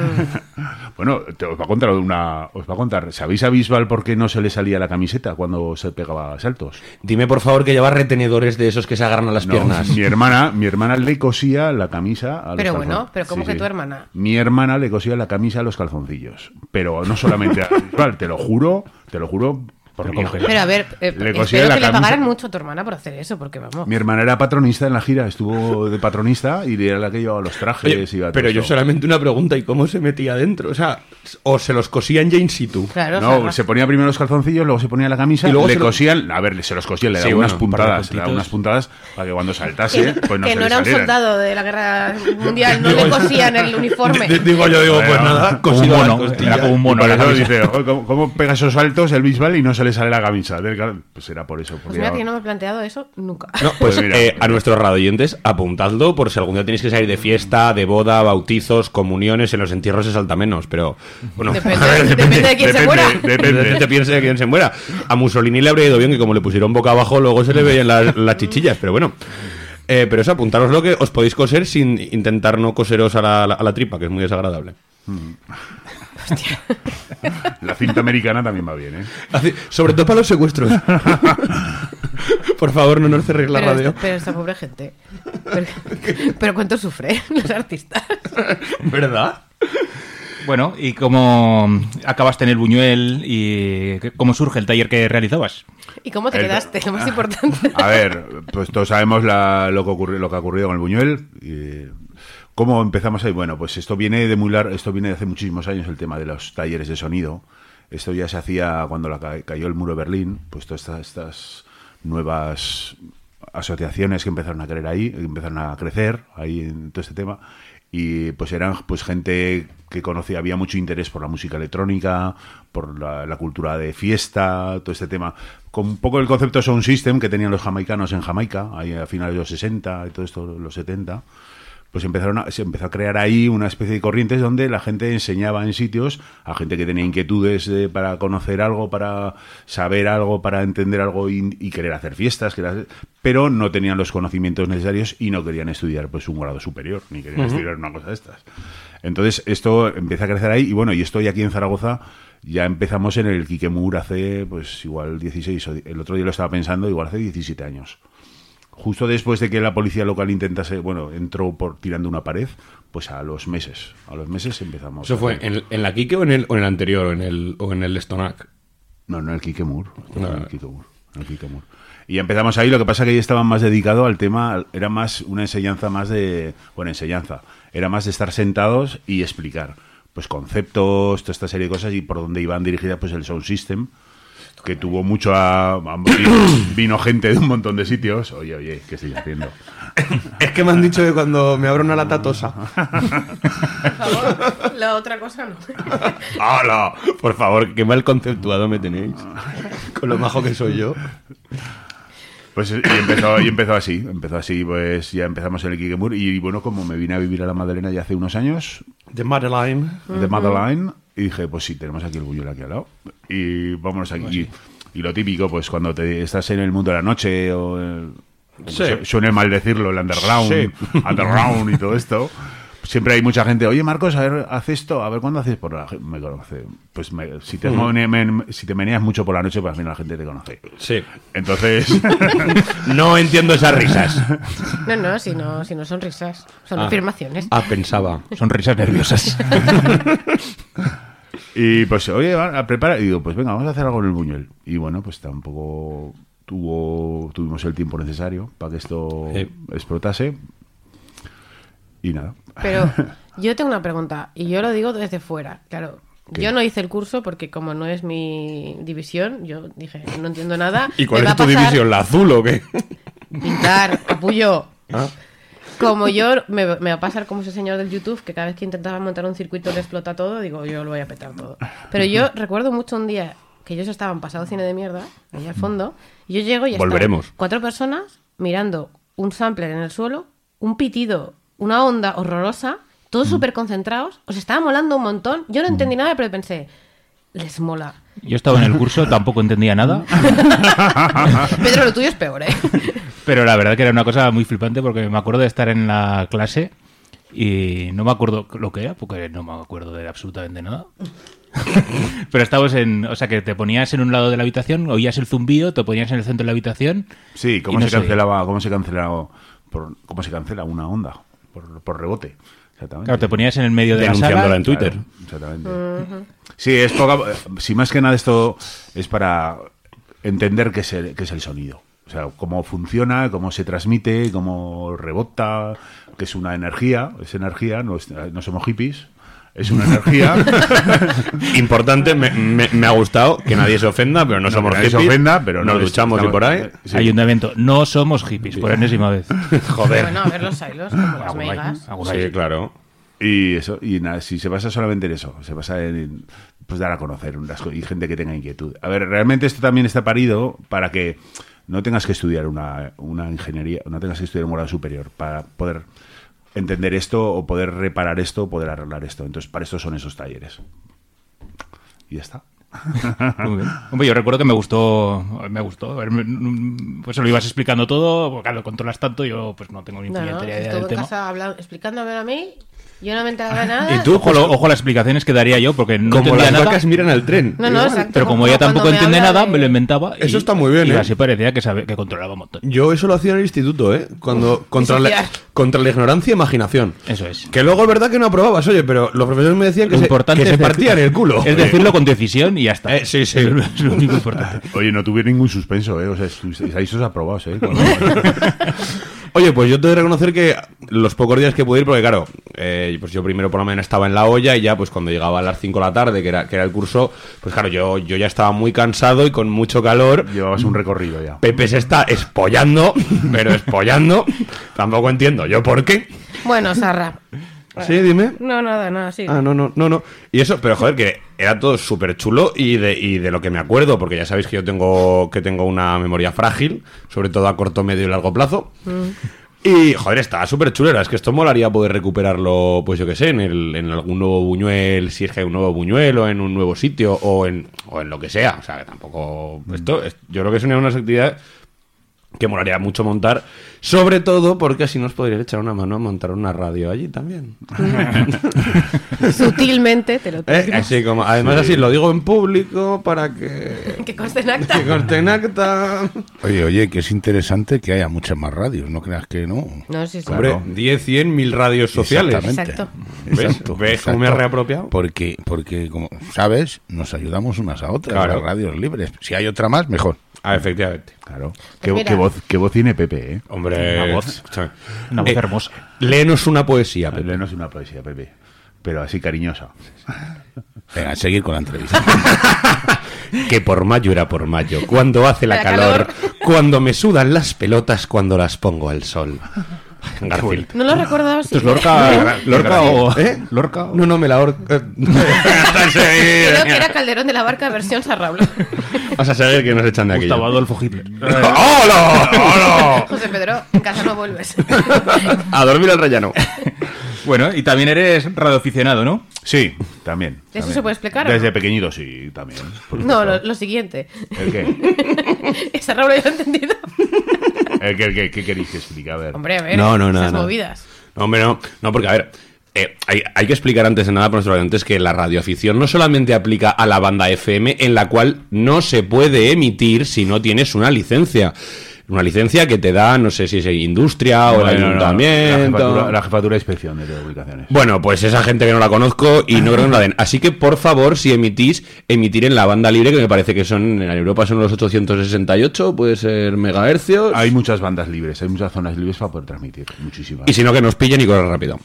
[SPEAKER 6] bueno, te, os va a contar una. Os va a contar. ¿Sabéis a Bisbal por qué no se le salía la camiseta cuando se pegaba saltos?
[SPEAKER 4] Dime por favor que lleva retenedores de esos que se agarran a las
[SPEAKER 6] No,
[SPEAKER 4] piernas.
[SPEAKER 6] mi hermana, mi hermana le cosía la camisa a los
[SPEAKER 8] Pero
[SPEAKER 6] calzoncillos.
[SPEAKER 8] bueno, pero ¿cómo que tu hermana?
[SPEAKER 6] Mi hermana le cosía la camisa a los calzoncillos. Pero no solamente a Bisbal, te lo juro, te lo juro Por
[SPEAKER 7] Pero,
[SPEAKER 6] viejo.
[SPEAKER 7] ¿cómo que?
[SPEAKER 8] Pero a ver, eh,
[SPEAKER 6] Le
[SPEAKER 8] espero
[SPEAKER 6] cosían la
[SPEAKER 8] que le
[SPEAKER 6] camisa.
[SPEAKER 8] pagaran mucho a tu hermana por hacer eso, porque vamos.
[SPEAKER 6] Mi hermana era patronista en la gira, estuvo de patronista y era la que llevaba los trajes.
[SPEAKER 4] Oye,
[SPEAKER 6] y iba todo
[SPEAKER 4] pero yo
[SPEAKER 6] eso.
[SPEAKER 4] solamente una pregunta, ¿y cómo se metía dentro? O sea, o se los cosían ya in situ.
[SPEAKER 8] Claro,
[SPEAKER 6] No,
[SPEAKER 8] o sea,
[SPEAKER 6] se ponía primero los calzoncillos, luego se ponía la camisa,
[SPEAKER 4] Y luego
[SPEAKER 6] le
[SPEAKER 4] se lo-
[SPEAKER 6] cosían, a ver, se los cosían, le
[SPEAKER 4] Sí,
[SPEAKER 6] daban
[SPEAKER 4] bueno,
[SPEAKER 6] unas
[SPEAKER 4] un par de
[SPEAKER 6] puntadas, le daban
[SPEAKER 4] puntitos.
[SPEAKER 6] unas puntadas para que cuando saltase,
[SPEAKER 8] que,
[SPEAKER 6] pues no
[SPEAKER 8] que
[SPEAKER 6] se
[SPEAKER 8] no
[SPEAKER 6] le
[SPEAKER 8] era un
[SPEAKER 6] salieran.
[SPEAKER 8] soldado de la guerra mundial, no le cosían el uniforme.
[SPEAKER 4] D- Digo yo, digo, pues
[SPEAKER 6] Bueno,
[SPEAKER 4] nada,
[SPEAKER 7] como un
[SPEAKER 4] cosido a las
[SPEAKER 7] mono,
[SPEAKER 4] costillas.
[SPEAKER 7] era como un
[SPEAKER 6] Y
[SPEAKER 7] mono.
[SPEAKER 6] por
[SPEAKER 7] la
[SPEAKER 6] eso
[SPEAKER 7] camisa.
[SPEAKER 6] dice, "Joder, ¿cómo, cómo pega esos saltos el Bisbal y no se le sale la camisa? Del cal-". Pues era por eso.
[SPEAKER 8] Pues
[SPEAKER 6] Porque
[SPEAKER 8] mira
[SPEAKER 6] ya-
[SPEAKER 8] que yo no me he planteado eso nunca.
[SPEAKER 4] No, pues
[SPEAKER 6] Pues mira.
[SPEAKER 4] eh, a nuestros radioyentes, apuntadlo por si algún día tenéis que salir de fiesta, de boda, bautizos, comuniones, en los entierros se salta menos, pero bueno,
[SPEAKER 8] Depende,
[SPEAKER 4] a ver,
[SPEAKER 8] depende de quién se
[SPEAKER 6] depende,
[SPEAKER 8] muera.
[SPEAKER 6] depende.
[SPEAKER 4] Depende de piense de quién se muera. A Mussolini le habría ido bien que como le pusieron boca abajo, luego se le veían las, las chichillas, pero bueno. Eh, pero eso, apuntaros lo que os podéis coser sin intentar no coseros a la, a la tripa, que es muy desagradable.
[SPEAKER 6] La cinta americana también va bien, ¿eh?
[SPEAKER 4] Así- sobre todo para los secuestros. Por favor, no nos cerréis la
[SPEAKER 8] Pero,
[SPEAKER 4] radio.
[SPEAKER 8] esta, pero esta pobre gente. Pero, pero cuánto sufren los artistas.
[SPEAKER 4] ¿Verdad?
[SPEAKER 7] Bueno, ¿y cómo acabaste en el Buñuel y qué- cómo surge el taller que realizabas?
[SPEAKER 8] ¿Y cómo te
[SPEAKER 6] El-
[SPEAKER 8] quedaste? Lo más importante.
[SPEAKER 6] A ver, pues todos sabemos la- lo, que ocurrió, lo que ha ocurrido con el Buñuel. Y ¿cómo empezamos ahí? Bueno, pues esto viene de muy lar- esto viene de hace muchísimos años, el tema de los talleres de sonido. Esto ya se hacía cuando la ca- cayó el muro de Berlín, pues todas estas, estas nuevas asociaciones que empezaron a creer ahí, que empezaron a crecer ahí en todo este tema. Y pues eran pues gente que conocía, había mucho interés por la música electrónica, por la, la cultura de fiesta, todo este tema, con un poco el concepto Sound System que tenían los jamaicanos en Jamaica, ahí a finales de los sesenta y todo esto, los setenta, pues empezaron a, se empezó a crear ahí una especie de corrientes donde la gente enseñaba en sitios a gente que tenía inquietudes de- para conocer algo, para saber algo, para entender algo y, y querer hacer fiestas, querer- pero no tenían los conocimientos necesarios y no querían estudiar pues un grado superior, ni querían estudiar una cosa de estas. Entonces esto empieza a crecer ahí y bueno, y estoy aquí en Zaragoza. Ya empezamos en el Kikemur hace pues igual dieciséis, o el otro día lo estaba pensando, igual hace diecisiete años. Justo después de que la policía local intentase, bueno, entró por tirando una pared, pues a los meses, a los meses empezamos.
[SPEAKER 4] ¿Eso fue en, en la Kike o en el, o en el anterior, o en el, o en el Stonac?
[SPEAKER 6] No, no, el Kikemur.
[SPEAKER 4] No,
[SPEAKER 6] No,
[SPEAKER 4] no.
[SPEAKER 6] el Kikemur. El Kikemur. Y empezamos ahí, lo que pasa que ahí estaban más dedicado al tema, era más una enseñanza más de, bueno, enseñanza, era más de estar sentados y explicar, pues conceptos, toda esta serie de cosas y por dónde iban dirigidas pues el Sound System, que tuvo mucho a, a- vino gente de un montón de sitios. Oye, oye, ¿qué estoy haciendo?
[SPEAKER 4] Es que me han dicho que cuando me abro una lata tosa.
[SPEAKER 8] Por favor, la otra cosa no.
[SPEAKER 4] ¡Hala! Por favor, qué mal conceptuado me tenéis. Con lo majo que soy yo.
[SPEAKER 6] Pues y empezó, y empezó así, empezó así, pues ya empezamos en el Kikemur y bueno, como me vine a vivir a la Madalena ya hace unos años,
[SPEAKER 4] De Madeline.
[SPEAKER 6] de Madeline, y dije, pues sí, tenemos aquí el Buñuel aquí al lado. Y vámonos aquí. Y, y lo típico, pues cuando te estás en el mundo de la noche, o el- como
[SPEAKER 4] Sí.
[SPEAKER 6] su- suene mal decirlo, el underground,
[SPEAKER 4] Sí.
[SPEAKER 6] underground y todo esto, siempre hay mucha gente, oye Marcos, a ver, haz esto, a ver cuándo haces por la gente. Me conoce. Pues me- si, te mone- men- si te meneas mucho por la noche, pues al final la gente te conoce.
[SPEAKER 4] Sí.
[SPEAKER 6] Entonces,
[SPEAKER 4] No entiendo esas risas.
[SPEAKER 8] No, no, si no, si no son risas, son
[SPEAKER 4] Ah.
[SPEAKER 8] afirmaciones.
[SPEAKER 4] Ah, pensaba.
[SPEAKER 7] Son risas nerviosas.
[SPEAKER 6] y pues, oye, va, a prepara. Y digo, pues venga, vamos a hacer algo en el Buñuel. Y bueno, pues tampoco tuvo tuvimos el tiempo necesario para que esto
[SPEAKER 4] Sí.
[SPEAKER 6] explotase. Y nada.
[SPEAKER 8] Pero yo tengo una pregunta, y yo lo digo desde fuera, claro.
[SPEAKER 6] ¿Qué?
[SPEAKER 8] Yo no hice el curso porque como no es mi división, yo dije, no entiendo nada.
[SPEAKER 4] ¿Y cuál
[SPEAKER 8] me va
[SPEAKER 4] es tu
[SPEAKER 8] a pasar
[SPEAKER 4] división? ¿La azul o qué?
[SPEAKER 8] Pintar, capullo.
[SPEAKER 4] Ah.
[SPEAKER 8] Como yo, me, me va a pasar como ese señor del YouTube, que cada vez que intentaba montar un circuito le explota todo, digo, yo lo voy a petar todo. Pero yo recuerdo mucho un día que ellos estaban pasado cine de mierda, ahí al fondo, y yo llego y estaban
[SPEAKER 4] Volveremos.
[SPEAKER 8] cuatro personas mirando un sampler en el suelo, un pitido, una onda horrorosa, todos súper concentrados, os estaba molando un montón, yo no entendí nada, pero pensé, les mola.
[SPEAKER 7] Yo estaba en el curso, tampoco entendía nada,
[SPEAKER 8] Pedro, lo tuyo es peor, ¿eh?
[SPEAKER 7] pero la verdad que era una cosa muy flipante porque me acuerdo de estar en la clase y no me acuerdo lo que era, porque no me acuerdo de absolutamente nada. Pero estábamos en... O sea, que te ponías en un lado de la habitación, oías el zumbido, te ponías en el centro de la habitación...
[SPEAKER 6] Sí, cómo
[SPEAKER 7] y no
[SPEAKER 6] se
[SPEAKER 7] se oía.
[SPEAKER 6] cancelaba, cómo se cancelaba, por, cómo se cancela una onda por, por rebote. Exactamente.
[SPEAKER 7] Claro, te ponías en el medio de la
[SPEAKER 4] Denunciándola
[SPEAKER 7] sala...
[SPEAKER 4] en Twitter.
[SPEAKER 6] Claro, exactamente. Sí, es poca, si más que nada esto es para entender qué es el, qué es el sonido. O sea, cómo funciona, cómo se transmite, cómo rebota, que es una energía, es energía, no, es- no somos hippies, es una energía.
[SPEAKER 4] Importante, me, me- me ha gustado que nadie se ofenda, pero no,
[SPEAKER 6] No,
[SPEAKER 4] somos
[SPEAKER 6] que nadie se
[SPEAKER 4] hippies.
[SPEAKER 6] ofenda, pero no
[SPEAKER 4] nos
[SPEAKER 6] es-
[SPEAKER 4] duchamos y
[SPEAKER 6] estamos-
[SPEAKER 4] por ahí.
[SPEAKER 6] Sí.
[SPEAKER 7] Ayuntamiento, no somos hippies, por enésima vez.
[SPEAKER 4] Joder.
[SPEAKER 8] Bueno, a ver los silos, como las
[SPEAKER 7] Alguno hay,
[SPEAKER 8] megas.
[SPEAKER 7] alguno hay.
[SPEAKER 4] Sí, claro.
[SPEAKER 6] Y eso, y nada, si se basa solamente en eso, se basa en pues dar a conocer unas co- y gente que tenga inquietud. A ver, realmente esto también está parido para que no tengas que estudiar una, una ingeniería, no tengas que estudiar un grado superior para poder entender esto o poder reparar esto o poder arreglar esto. Entonces, para esto son esos talleres. Y ya está.
[SPEAKER 7] Muy bien. Hombre, yo recuerdo que me gustó, me gustó. A ver, me- pues se lo ibas explicando todo, porque claro, lo controlas tanto, yo pues no tengo ni
[SPEAKER 8] No, no,
[SPEAKER 7] puñetera idea
[SPEAKER 8] estuvo
[SPEAKER 7] del
[SPEAKER 8] en
[SPEAKER 7] tema.
[SPEAKER 8] casa hablando, explicándome a mí, yo no me enteraba de nada.
[SPEAKER 7] Y tú, ojo, lo- ojo a las explicaciones que daría yo, porque no
[SPEAKER 4] Como
[SPEAKER 7] entendía
[SPEAKER 4] las
[SPEAKER 7] nada.
[SPEAKER 4] vacas miran al tren.
[SPEAKER 8] No, no, exacto.
[SPEAKER 7] Pero como ella tampoco
[SPEAKER 8] cuando me
[SPEAKER 7] entiende
[SPEAKER 8] habla
[SPEAKER 7] nada,
[SPEAKER 8] de-
[SPEAKER 7] me lo inventaba. y-
[SPEAKER 9] Eso está muy bien,
[SPEAKER 7] y
[SPEAKER 9] ¿eh?
[SPEAKER 7] así parecía que, sabe, que controlaba un montón.
[SPEAKER 9] Yo eso lo hacía en el instituto, ¿eh? Cuando contra la,
[SPEAKER 8] Disociar.
[SPEAKER 9] contra la ignorancia, imaginación.
[SPEAKER 7] Eso es.
[SPEAKER 9] Que luego es verdad que no aprobabas, oye, pero los profesores me decían que
[SPEAKER 7] Lo
[SPEAKER 9] se,
[SPEAKER 7] importante
[SPEAKER 9] que se
[SPEAKER 7] es decir-
[SPEAKER 9] partían el culo.
[SPEAKER 7] Es decirlo con decisión y ya está.
[SPEAKER 9] Eh, sí, sí.
[SPEAKER 7] Es lo- es lo único importante.
[SPEAKER 6] Oye, no tuve ningún suspenso, ¿eh? O sea, estáis aprobados, ¿eh? Cuando-
[SPEAKER 9] Oye, pues yo te voy a reconocer que los pocos días que pude ir, porque claro, eh, pues yo primero por la mañana estaba en la olla y ya pues cuando llegaba a las cinco de la tarde, que era, que era el curso, pues claro, yo, yo ya estaba muy cansado y con mucho calor.
[SPEAKER 6] Llevabas un recorrido ya.
[SPEAKER 9] Pepe se está espollando, pero espollando. Tampoco entiendo yo por qué.
[SPEAKER 8] Bueno, Sarra.
[SPEAKER 9] Sí, dime.
[SPEAKER 8] No, nada, nada, sí.
[SPEAKER 9] Ah, no, no, no, no. Y eso, pero joder, que era todo súper chulo y de, y de lo que me acuerdo, porque ya sabéis que yo tengo, que tengo una memoria frágil, sobre todo a corto, medio y largo plazo. Y, joder, estaba súper chulera. Es que esto molaría poder recuperarlo, pues yo qué sé, en, el, en algún nuevo Buñuel, si es que hay un nuevo Buñuel, o en un nuevo sitio, o en, o en lo que sea. O sea, que tampoco... Esto, es- yo creo que es una de unas actividades que molaría mucho montar, sobre todo porque así nos podría echar una mano a montar una radio allí también.
[SPEAKER 8] Sutilmente te lo
[SPEAKER 9] Eh,
[SPEAKER 8] digo.
[SPEAKER 9] así como, además así lo digo en público para que,
[SPEAKER 8] Que conste en acta.
[SPEAKER 9] que conste en acta.
[SPEAKER 3] Oye, oye, que es interesante que haya muchas más radios, no creas que no.
[SPEAKER 8] No, sí, sí.
[SPEAKER 9] Hombre, diez, cien, mil radios sociales.
[SPEAKER 3] Exactamente.
[SPEAKER 8] Exacto.
[SPEAKER 9] ¿Ves?
[SPEAKER 3] Exacto,
[SPEAKER 9] ¿Ves cómo me he
[SPEAKER 3] exacto.
[SPEAKER 9] reapropiado?
[SPEAKER 3] Porque, porque, como sabes, nos ayudamos unas a otras,
[SPEAKER 9] Claro.
[SPEAKER 3] las radios libres. Si hay otra más, mejor.
[SPEAKER 9] Ah, efectivamente.
[SPEAKER 6] Claro.
[SPEAKER 8] Pues
[SPEAKER 6] ¿Qué,
[SPEAKER 8] mira.
[SPEAKER 6] qué voz, qué voz tiene Pepe, ¿eh?
[SPEAKER 9] Hombre,
[SPEAKER 7] Una voz.
[SPEAKER 9] escúchame.
[SPEAKER 7] Una voz
[SPEAKER 9] Eh,
[SPEAKER 7] hermosa.
[SPEAKER 9] Léenos una poesía, Pepe.
[SPEAKER 6] Pepe no es una poesía, Pepe. Pero así cariñosa.
[SPEAKER 3] Venga, a seguir con la entrevista.
[SPEAKER 4] Que por mayo era por mayo, cuando hace la
[SPEAKER 8] La
[SPEAKER 4] calor,
[SPEAKER 8] calor.
[SPEAKER 4] cuando me sudan las pelotas, cuando las pongo al sol. Garfield.
[SPEAKER 8] No lo recordaba así.
[SPEAKER 7] Esto es Lorca, Lorca o...
[SPEAKER 9] ¿Eh?
[SPEAKER 7] Lorca o-
[SPEAKER 9] No, no, me la ahorca.
[SPEAKER 8] Creo que era Calderón de la Barca versión Sarrabla.
[SPEAKER 4] Vas a saber que nos echan de aquello.
[SPEAKER 7] Gustavo Adolfo Hitler.
[SPEAKER 4] ¡Hola! ¡Hola!
[SPEAKER 8] José Pedro, en casa no vuelves.
[SPEAKER 4] A dormir al rellano.
[SPEAKER 7] Bueno, y también eres radioaficionado, ¿no?
[SPEAKER 6] Sí, también.
[SPEAKER 8] ¿Eso
[SPEAKER 6] también.
[SPEAKER 8] se puede explicar o
[SPEAKER 6] Desde
[SPEAKER 8] no?
[SPEAKER 6] pequeñito, sí, también. por
[SPEAKER 8] No,
[SPEAKER 6] supuesto.
[SPEAKER 8] lo, lo siguiente.
[SPEAKER 6] ¿El qué?
[SPEAKER 8] Sarrabla ya lo he entendido.
[SPEAKER 6] ¿El qué, el qué, qué queréis que explique? A ver.
[SPEAKER 8] Hombre, a ver.
[SPEAKER 9] No, no, nada,
[SPEAKER 8] esas
[SPEAKER 9] nada.
[SPEAKER 8] movidas.
[SPEAKER 4] No, hombre, no. No, porque, a ver, eh, hay, hay que explicar antes de nada para nuestros oyentes que la radioafición no solamente aplica a la banda F M, en la cual no se puede emitir si no tienes una licencia. Una licencia que te da, no sé si es industria o el
[SPEAKER 6] Bueno, no, no,
[SPEAKER 4] ayuntamiento.
[SPEAKER 6] La jefatura, la jefatura de inspección de telecomunicaciones.
[SPEAKER 4] Bueno, pues esa gente que no la conozco y no creo que no la den. Así que, por favor, si emitís, emitir en la banda libre, que me parece que son, en Europa son los ochocientos sesenta y ocho, puede ser megahercios.
[SPEAKER 6] Hay muchas bandas libres, hay muchas zonas libres para poder transmitir. Muchísimas.
[SPEAKER 4] Y si no, que nos pillen y corran rápido.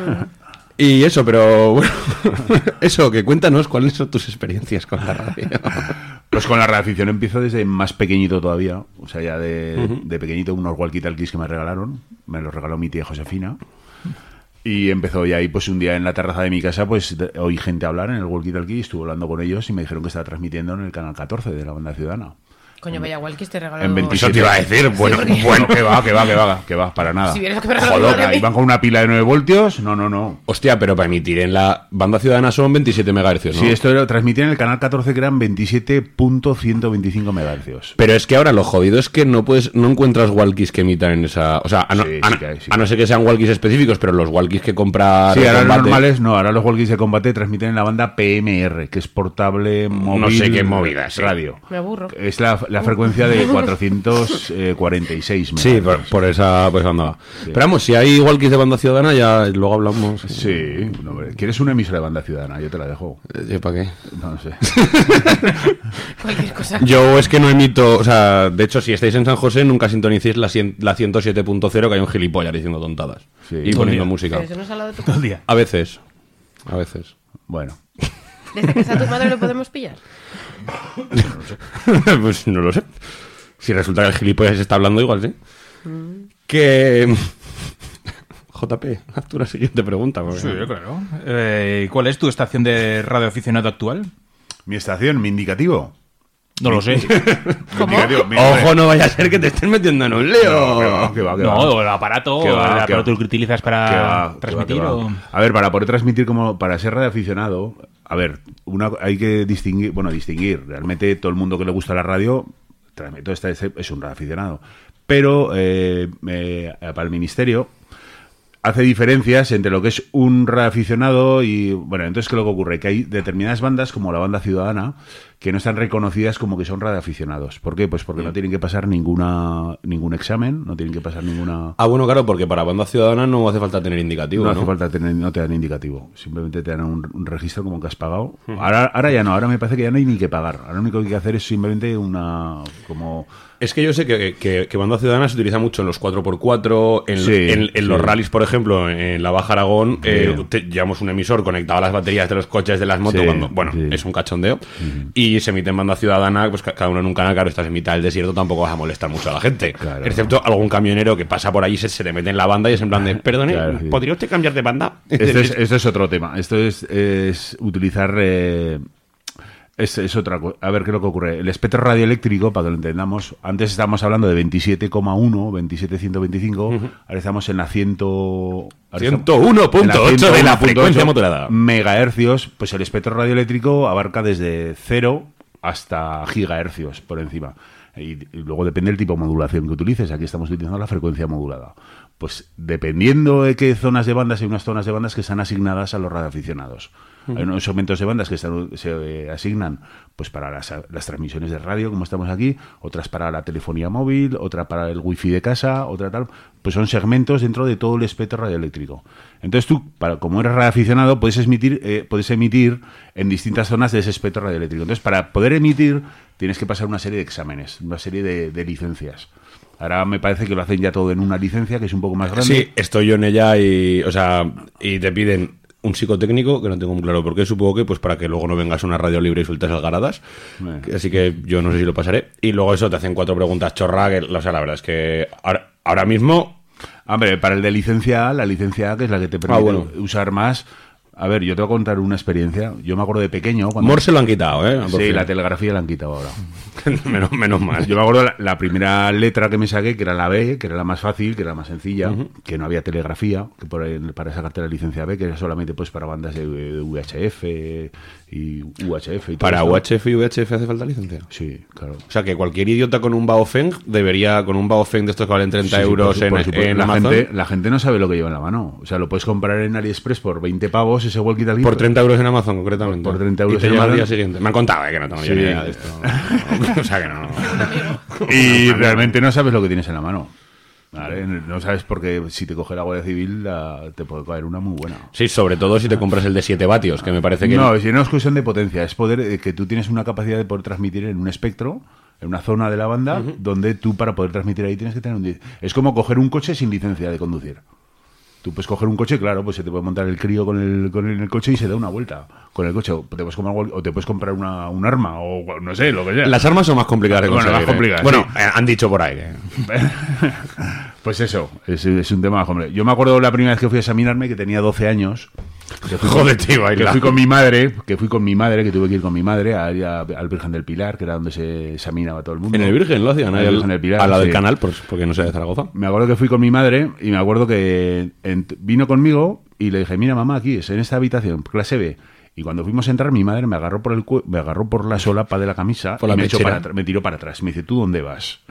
[SPEAKER 4] Y eso, pero bueno, eso, que cuéntanos cuáles son tus experiencias con la radio.
[SPEAKER 6] Pues con la radioafición empiezo desde más pequeñito todavía. O sea, ya de, de pequeñito, unos walkie-talkies que me regalaron. Me los regaló mi tía Josefina. Y empezó ya ahí, pues un día en la terraza de mi casa, pues de- oí gente hablar en el walkie-talkie y estuve hablando con ellos y me dijeron que estaba transmitiendo en el canal catorce de la banda Ciudadana.
[SPEAKER 8] Coño, vaya Walkis te regaló.
[SPEAKER 6] En
[SPEAKER 4] Eso
[SPEAKER 6] veintisiete.
[SPEAKER 4] te iba a decir, bueno,
[SPEAKER 8] porque-
[SPEAKER 6] Bueno, que va, que va, que va, que va, para nada.
[SPEAKER 8] Si vieras lo que me regaló
[SPEAKER 6] Joder,
[SPEAKER 8] mi madre.
[SPEAKER 6] iban con una pila de nueve voltios. No, no, no.
[SPEAKER 4] Hostia, pero para emitir en la banda ciudadana son veintisiete megahercios, ¿no?
[SPEAKER 6] Sí, esto era, transmitía en el canal catorce que eran veintisiete punto ciento veinticinco megahercios.
[SPEAKER 4] Pero es que ahora lo jodido es que no puedes, no encuentras walkies que emitan en esa. O sea, a no,
[SPEAKER 6] Sí,
[SPEAKER 4] a,
[SPEAKER 6] sí que hay, sí
[SPEAKER 4] a no ser que sean walkies específicos, pero los walkies que compra.
[SPEAKER 6] Sí, ahora los
[SPEAKER 4] Combate-
[SPEAKER 6] normales no, ahora los walkies de combate transmiten en la banda P M R, que es portable móvil.
[SPEAKER 4] sé qué movida, sí.
[SPEAKER 6] Radio.
[SPEAKER 8] Me aburro.
[SPEAKER 6] Es la, la frecuencia de cuatrocientos cuarenta y seis.
[SPEAKER 9] Sí, por, por esa pues banda. Sí. Pero vamos, si hay walkies de banda ciudadana, ya luego hablamos.
[SPEAKER 6] Sí, no, hombre. ¿Quieres una emisora de banda ciudadana? Yo te la dejo.
[SPEAKER 9] ¿Eh, ¿Para qué?
[SPEAKER 6] No, no sé.
[SPEAKER 8] Cualquier cosa.
[SPEAKER 9] Yo es que no emito, o sea, de hecho, si estáis en San José, nunca sintonicéis la, cien, la ciento siete punto cero, que hay un gilipollas diciendo tontadas. Sí. Y poniendo música.
[SPEAKER 8] ¿Pero eso no es al lado de tu
[SPEAKER 7] Todo el día?
[SPEAKER 9] A veces. A veces.
[SPEAKER 6] Bueno.
[SPEAKER 8] ¿Desde que sea tu madre lo podemos pillar?
[SPEAKER 9] No lo sé. Pues no lo sé. Si resulta que el gilipollas está hablando, igual sí. Mm. Que... J P, haz tú la siguiente pregunta. Porque...
[SPEAKER 7] Sí, claro. Eh, ¿Cuál es tu estación de radioaficionado actual?
[SPEAKER 6] ¿Mi estación? ¿Mi indicativo?
[SPEAKER 7] No lo sé.
[SPEAKER 8] ¿Cómo?
[SPEAKER 9] Ojo, no vaya a ser que te estés metiendo en un lío.
[SPEAKER 6] No, que va, que va.
[SPEAKER 7] No, el aparato,
[SPEAKER 6] que va,
[SPEAKER 7] el
[SPEAKER 6] que
[SPEAKER 7] aparato
[SPEAKER 6] va.
[SPEAKER 7] que utilizas para
[SPEAKER 6] que va,
[SPEAKER 7] transmitir.
[SPEAKER 6] que va, que va.
[SPEAKER 7] O...
[SPEAKER 6] A ver, para poder transmitir, como para ser radioaficionado, a ver, una, hay que distinguir, bueno, distinguir. Realmente todo el mundo que le gusta la radio, todo este es un radioaficionado. Pero eh, eh, para el ministerio hace diferencias entre lo que es un radioaficionado y... Bueno, entonces, ¿qué es lo que ocurre? Que hay determinadas bandas, como la banda ciudadana, que no están reconocidas como que son radioaficionados. ¿Por qué? Pues porque no tienen que pasar ninguna ningún examen, no tienen que pasar ninguna...
[SPEAKER 9] Ah, bueno, claro, porque para banda ciudadana no hace falta tener indicativo,
[SPEAKER 6] No,
[SPEAKER 9] ¿no?
[SPEAKER 6] hace falta tener, no te dan indicativo. Simplemente te dan un, un registro como que has pagado. Ahora, ahora ya no, ahora me parece que ya no hay ni que pagar. Ahora lo único que hay que hacer es simplemente una... como...
[SPEAKER 9] Es que yo sé que, que, que banda ciudadana se utiliza mucho en los cuatro por cuatro, en,
[SPEAKER 6] Sí,
[SPEAKER 9] en, en
[SPEAKER 6] sí.
[SPEAKER 9] los rallies, por ejemplo, en la Baja Aragón,
[SPEAKER 6] Sí.
[SPEAKER 9] eh, te- llevamos un emisor conectado a las baterías de los coches, de las motos,
[SPEAKER 6] Sí,
[SPEAKER 9] cuando, bueno,
[SPEAKER 6] sí.
[SPEAKER 9] es un cachondeo, y se emite en banda ciudadana, pues ca- cada uno en un canal, claro, estás en mitad del desierto, tampoco vas a molestar mucho a la gente,
[SPEAKER 6] Claro.
[SPEAKER 9] excepto algún camionero que pasa por allí, se, se le mete en la banda y es en plan de, perdone,
[SPEAKER 6] Claro, sí.
[SPEAKER 9] ¿podría usted cambiar de banda?
[SPEAKER 6] Esto es, esto es otro tema. Esto es, es utilizar... eh, es, es otra cosa. A ver qué es lo que ocurre. El espectro radioeléctrico, para que lo entendamos, antes estábamos hablando de veintisiete coma uno, veintisiete ciento veinticinco, ahora estamos en la cien... ahora estamos-
[SPEAKER 9] ciento uno punto ocho
[SPEAKER 6] en
[SPEAKER 9] de la
[SPEAKER 6] ciento uno punto
[SPEAKER 9] frecuencia
[SPEAKER 6] ocho
[SPEAKER 9] modulada.
[SPEAKER 6] megahercios. Pues el espectro radioeléctrico abarca desde cero hasta gigahercios por encima. Y, y luego depende del tipo de modulación que utilices. Aquí estamos utilizando la frecuencia modulada. Pues dependiendo de qué zonas de bandas, hay unas zonas de bandas que están asignadas a los radioaficionados. Hay unos segmentos de bandas que están, se eh, asignan pues para las, las transmisiones de radio, como estamos aquí, otras para la telefonía móvil, otra para el wifi de casa, otra tal. Pues son segmentos dentro de todo el espectro radioeléctrico. Entonces tú, para, como eres radioaficionado, puedes emitir, eh, puedes emitir en distintas zonas de ese espectro radioeléctrico. Entonces, para poder emitir, tienes que pasar una serie de exámenes, una serie de, de licencias. Ahora me parece que lo hacen ya todo en una licencia, que es un poco más grande.
[SPEAKER 9] Sí, estoy yo en ella y, o sea, y te piden un psicotécnico, que no tengo muy claro por qué, supongo que pues para que luego no vengas a una radio libre y sueltes algaradas.
[SPEAKER 6] Eh.
[SPEAKER 9] Así que yo no sé si lo pasaré. Y luego eso, te hacen cuatro preguntas chorra, que, o sea, la verdad es que ahora, ahora mismo...
[SPEAKER 6] Hombre, para el de licencia A, la licencia A, que es la que te permite
[SPEAKER 9] Ah, bueno.
[SPEAKER 6] usar más... A ver, yo te voy a contar una experiencia. Yo me acuerdo de pequeño... cuando
[SPEAKER 9] Morse lo han quitado, ¿eh? Por
[SPEAKER 6] Sí,
[SPEAKER 9] fin.
[SPEAKER 6] la telegrafía la han quitado ahora.
[SPEAKER 9] menos, menos mal.
[SPEAKER 6] Yo me acuerdo la, la primera letra que me saqué, que era la B, que era la más fácil, que era la más sencilla, que no había telegrafía, que por ahí, para sacarte la licencia B, que era solamente pues para bandas de, de V H F y U H F y todo
[SPEAKER 9] ¿Para
[SPEAKER 6] esto.
[SPEAKER 9] U H F y V H F hace falta licencia?
[SPEAKER 6] Sí, claro.
[SPEAKER 9] O sea, que cualquier idiota con un Baofeng debería, con un Baofeng de estos que valen treinta
[SPEAKER 6] Sí, sí,
[SPEAKER 9] euros
[SPEAKER 6] por su- por
[SPEAKER 9] en,
[SPEAKER 6] supuesto.
[SPEAKER 9] en
[SPEAKER 6] la
[SPEAKER 9] Amazon,
[SPEAKER 6] gente, la gente no sabe lo que lleva en la mano. O sea, lo puedes comprar en AliExpress por veinte pavos, ese walkie-talkie.
[SPEAKER 9] por treinta euros en Amazon, concretamente.
[SPEAKER 6] Por treinta euros
[SPEAKER 9] y te
[SPEAKER 6] en
[SPEAKER 9] llega al
[SPEAKER 6] Amazon.
[SPEAKER 9] día siguiente. Me han contado, ¿eh? Que no tengo yo
[SPEAKER 6] Sí.
[SPEAKER 9] ni idea de esto. o sea, que no...
[SPEAKER 6] Y realmente no sabes lo que tienes en la mano. ¿Vale? No sabes porque si te coge la Guardia Civil la- te puede caer una muy buena.
[SPEAKER 9] Sí, sobre todo si te compras el de siete vatios, que me parece que...
[SPEAKER 6] No, si no es cuestión de potencia, es poder eh, que tú tienes una capacidad de poder transmitir en un espectro, en una zona de la banda, donde tú para poder transmitir ahí tienes que tener un... di- Es como coger un coche sin licencia de conducir. Tú puedes coger un coche, claro, pues se te puede montar el crío con el, con el, el coche y se da una vuelta con el coche. O te puedes comprar, o te puedes comprar una, un arma, o no sé, lo que sea.
[SPEAKER 9] Las armas son más complicadas de
[SPEAKER 6] Bueno,
[SPEAKER 9] conseguir.
[SPEAKER 6] más
[SPEAKER 9] ¿eh?
[SPEAKER 6] complicadas,
[SPEAKER 9] Bueno,
[SPEAKER 6] sí.
[SPEAKER 9] eh, han dicho por ahí que...
[SPEAKER 6] Pues eso, es, es un tema, hombre. Yo me acuerdo la primera vez que fui a examinarme, que tenía doce años. Que fui
[SPEAKER 9] Joder,
[SPEAKER 6] con,
[SPEAKER 9] tío, ahí
[SPEAKER 6] que
[SPEAKER 9] la-
[SPEAKER 6] fui con mi madre, que fui con mi madre, que tuve que ir con mi madre a, a- al Virgen del Pilar, que era donde se examinaba todo el mundo.
[SPEAKER 9] En el Virgen lo hacían,
[SPEAKER 6] En
[SPEAKER 9] ahí
[SPEAKER 6] el
[SPEAKER 9] al,
[SPEAKER 6] Virgen del Pilar,
[SPEAKER 9] al lado del
[SPEAKER 6] sí.
[SPEAKER 9] canal, pues, porque no sé de Zaragoza.
[SPEAKER 6] Me acuerdo que fui con mi madre y me acuerdo que ent- vino conmigo y le dije, mira mamá, aquí es en esta habitación, clase B. Y cuando fuimos a entrar, mi madre me agarró por el cue- me agarró por la solapa de la camisa
[SPEAKER 9] Por
[SPEAKER 6] y
[SPEAKER 9] la
[SPEAKER 6] me, echó
[SPEAKER 9] mechera.
[SPEAKER 6] para atr- me tiró para atrás. Me dice, ¿tú dónde vas?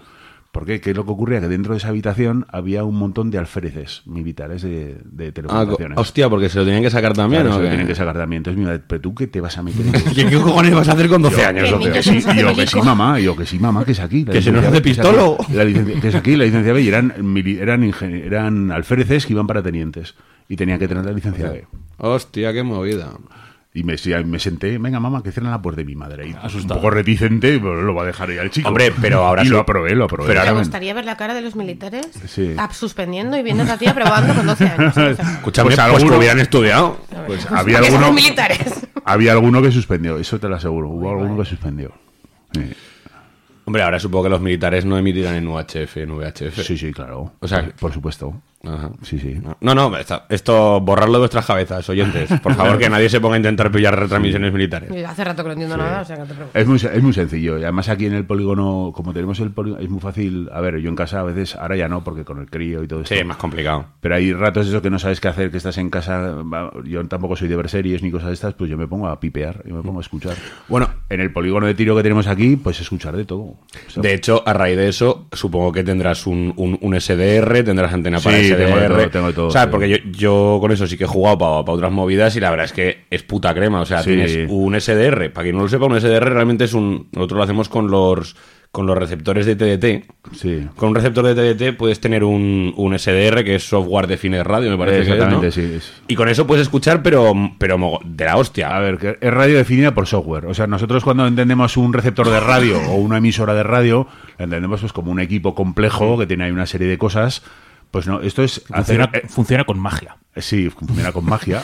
[SPEAKER 6] ¿Por qué? ¿Qué es lo que ocurría? Que dentro de esa habitación había un montón de alféreces militares de, de
[SPEAKER 9] Ah,
[SPEAKER 6] telecomunicaciones.
[SPEAKER 9] co- hostia, porque se lo tenían que sacar también,
[SPEAKER 6] Claro,
[SPEAKER 9] ¿o
[SPEAKER 6] se lo
[SPEAKER 9] qué?
[SPEAKER 6] tienen que sacar también. Entonces, mira, pero tú, ¿qué te vas a meter en eso?
[SPEAKER 9] ¿Qué, qué cojones vas a hacer con doce
[SPEAKER 6] Yo-
[SPEAKER 9] años?
[SPEAKER 6] yo
[SPEAKER 9] o qué?
[SPEAKER 6] que sí, yo que sí, mamá, yo que sí, mamá, que es aquí. La
[SPEAKER 9] Que se nos
[SPEAKER 6] licencia-
[SPEAKER 9] hace
[SPEAKER 6] que es
[SPEAKER 9] pistolo.
[SPEAKER 6] aquí, La licencia, que es aquí, la licencia B, y eran, mili- eran, ingen- eran alféreces que iban para tenientes. Y tenían que tener la licencia B.
[SPEAKER 9] Hostia, qué movida.
[SPEAKER 6] Y me, sí, me senté, venga, mamá, que cierran la puerta de mi madre. Y
[SPEAKER 7] Asustado.
[SPEAKER 6] un poco reticente, pero lo va a dejar ahí al chico.
[SPEAKER 9] Hombre, pero ahora
[SPEAKER 6] Y
[SPEAKER 9] sí.
[SPEAKER 6] lo aprobé, lo aprobé.
[SPEAKER 9] Pero
[SPEAKER 8] ¿Te
[SPEAKER 9] ahora-
[SPEAKER 8] gustaría ver la cara de los militares?
[SPEAKER 6] Sí.
[SPEAKER 8] Ah, suspendiendo y viendo a ti aprobando con doce años. ¿eh? O sea,
[SPEAKER 9] Escúchame,
[SPEAKER 6] Pues
[SPEAKER 9] pues,
[SPEAKER 6] alguno-
[SPEAKER 9] que hubieran estudiado.
[SPEAKER 6] Pues
[SPEAKER 8] pues,
[SPEAKER 6] había
[SPEAKER 8] porque somos
[SPEAKER 6] alguno,
[SPEAKER 8] militares.
[SPEAKER 6] había alguno que suspendió, eso te lo aseguro. Hubo alguno que suspendió. Sí,
[SPEAKER 9] Hombre, ahora supongo que los militares no emitirán en U H F, en V H F.
[SPEAKER 6] sí, sí, claro.
[SPEAKER 9] O sea,
[SPEAKER 6] por, por supuesto.
[SPEAKER 9] Ajá.
[SPEAKER 6] Sí, sí.
[SPEAKER 9] No, no, esta- esto, borrarlo de vuestras cabezas, oyentes. Por favor, que nadie se ponga a intentar pillar retransmisiones militares.
[SPEAKER 8] Yo hace rato que no entiendo nada, o sea, que no te preocupes.
[SPEAKER 6] Es muy, es muy sencillo. Y además aquí en el polígono, como tenemos el polígono, es muy fácil. A ver, yo en casa a veces, ahora ya no, porque con el crío y todo esto.
[SPEAKER 9] Sí, más complicado.
[SPEAKER 6] Pero hay ratos eso que no sabes qué hacer, que estás en casa. va, Yo tampoco soy de ver series ni cosas de estas, pues yo me pongo a pipear y me pongo a escuchar.
[SPEAKER 9] Bueno,
[SPEAKER 6] En el polígono de tiro que tenemos aquí, pues escuchar de todo. O sea,
[SPEAKER 9] de hecho, a raíz de eso, supongo que tendrás un, un, un S D R, tendrás antena para
[SPEAKER 6] Sí,
[SPEAKER 9] S D R.
[SPEAKER 6] tengo de todo, tengo de todo,
[SPEAKER 9] o sea,
[SPEAKER 6] sí.
[SPEAKER 9] porque yo, yo con eso sí que he jugado para otras movidas y la verdad es que es puta crema. O sea,
[SPEAKER 6] Sí.
[SPEAKER 9] tienes un S D R. Para quien no lo sepa, un S D R realmente es un... Nosotros lo hacemos con los, con los receptores de T D T.
[SPEAKER 6] sí.
[SPEAKER 9] Con un receptor de T D T puedes tener un, un S D R, que es Software Defined Radio, me parece que es,
[SPEAKER 6] Exactamente,
[SPEAKER 9] ¿no?
[SPEAKER 6] sí. es-
[SPEAKER 9] Y con eso puedes escuchar, pero, pero mogo- de la hostia.
[SPEAKER 6] A ver, que es radio definida por software. O sea, nosotros cuando entendemos un receptor de radio o una emisora de radio, la entendemos pues como un equipo complejo que tiene ahí una serie de cosas. Pues no, esto es hacer...
[SPEAKER 7] Funciona, funciona con magia.
[SPEAKER 6] eh, sí, funciona con magia.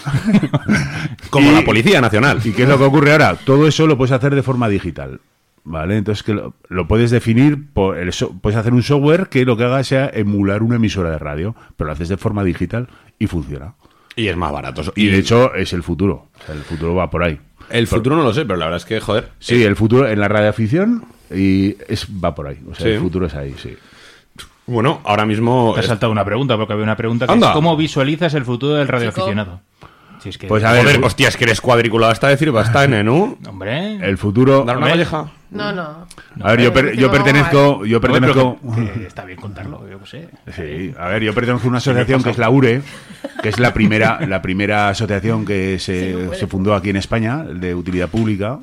[SPEAKER 9] Como
[SPEAKER 6] Y-
[SPEAKER 9] la Policía Nacional.
[SPEAKER 6] ¿Y qué es lo que ocurre ahora? Todo eso lo puedes hacer de forma digital. ¿Vale? Entonces que lo, lo puedes definir, por el so- puedes hacer un software que lo que haga sea emular una emisora de radio, pero lo haces de forma digital y funciona.
[SPEAKER 9] Y es más barato.
[SPEAKER 6] Y de hecho es el futuro. O sea, el futuro va por ahí.
[SPEAKER 9] El futuro no lo sé, pero la verdad es que, joder.
[SPEAKER 6] Sí, el futuro en la radioafición y es, va por ahí. O sea,
[SPEAKER 9] Sí.
[SPEAKER 6] el futuro es ahí, sí.
[SPEAKER 9] Bueno, ahora mismo.
[SPEAKER 7] Te has saltado una pregunta, porque había una pregunta que
[SPEAKER 9] Anda.
[SPEAKER 7] es ¿cómo visualizas el futuro del radioaficionado? Si es que...
[SPEAKER 6] Pues a ver,
[SPEAKER 9] Joder,
[SPEAKER 6] el-
[SPEAKER 9] hostia, es que eres cuadriculado hasta decir bastante, ¿no?
[SPEAKER 7] Hombre...
[SPEAKER 6] El futuro...
[SPEAKER 9] Dar una
[SPEAKER 7] Hombre.
[SPEAKER 9] colleja.
[SPEAKER 8] No, no.
[SPEAKER 6] A ver, yo, per- yo
[SPEAKER 8] No,
[SPEAKER 6] pertenezco... Yo
[SPEAKER 7] Hombre, pero
[SPEAKER 6] pertenezco...
[SPEAKER 7] que- que está bien contarlo, yo qué sé.
[SPEAKER 6] Sí, a ver, yo pertenezco a una asociación que es la U R E, que es la primera, la primera asociación que se, se fundó aquí en España, de utilidad pública.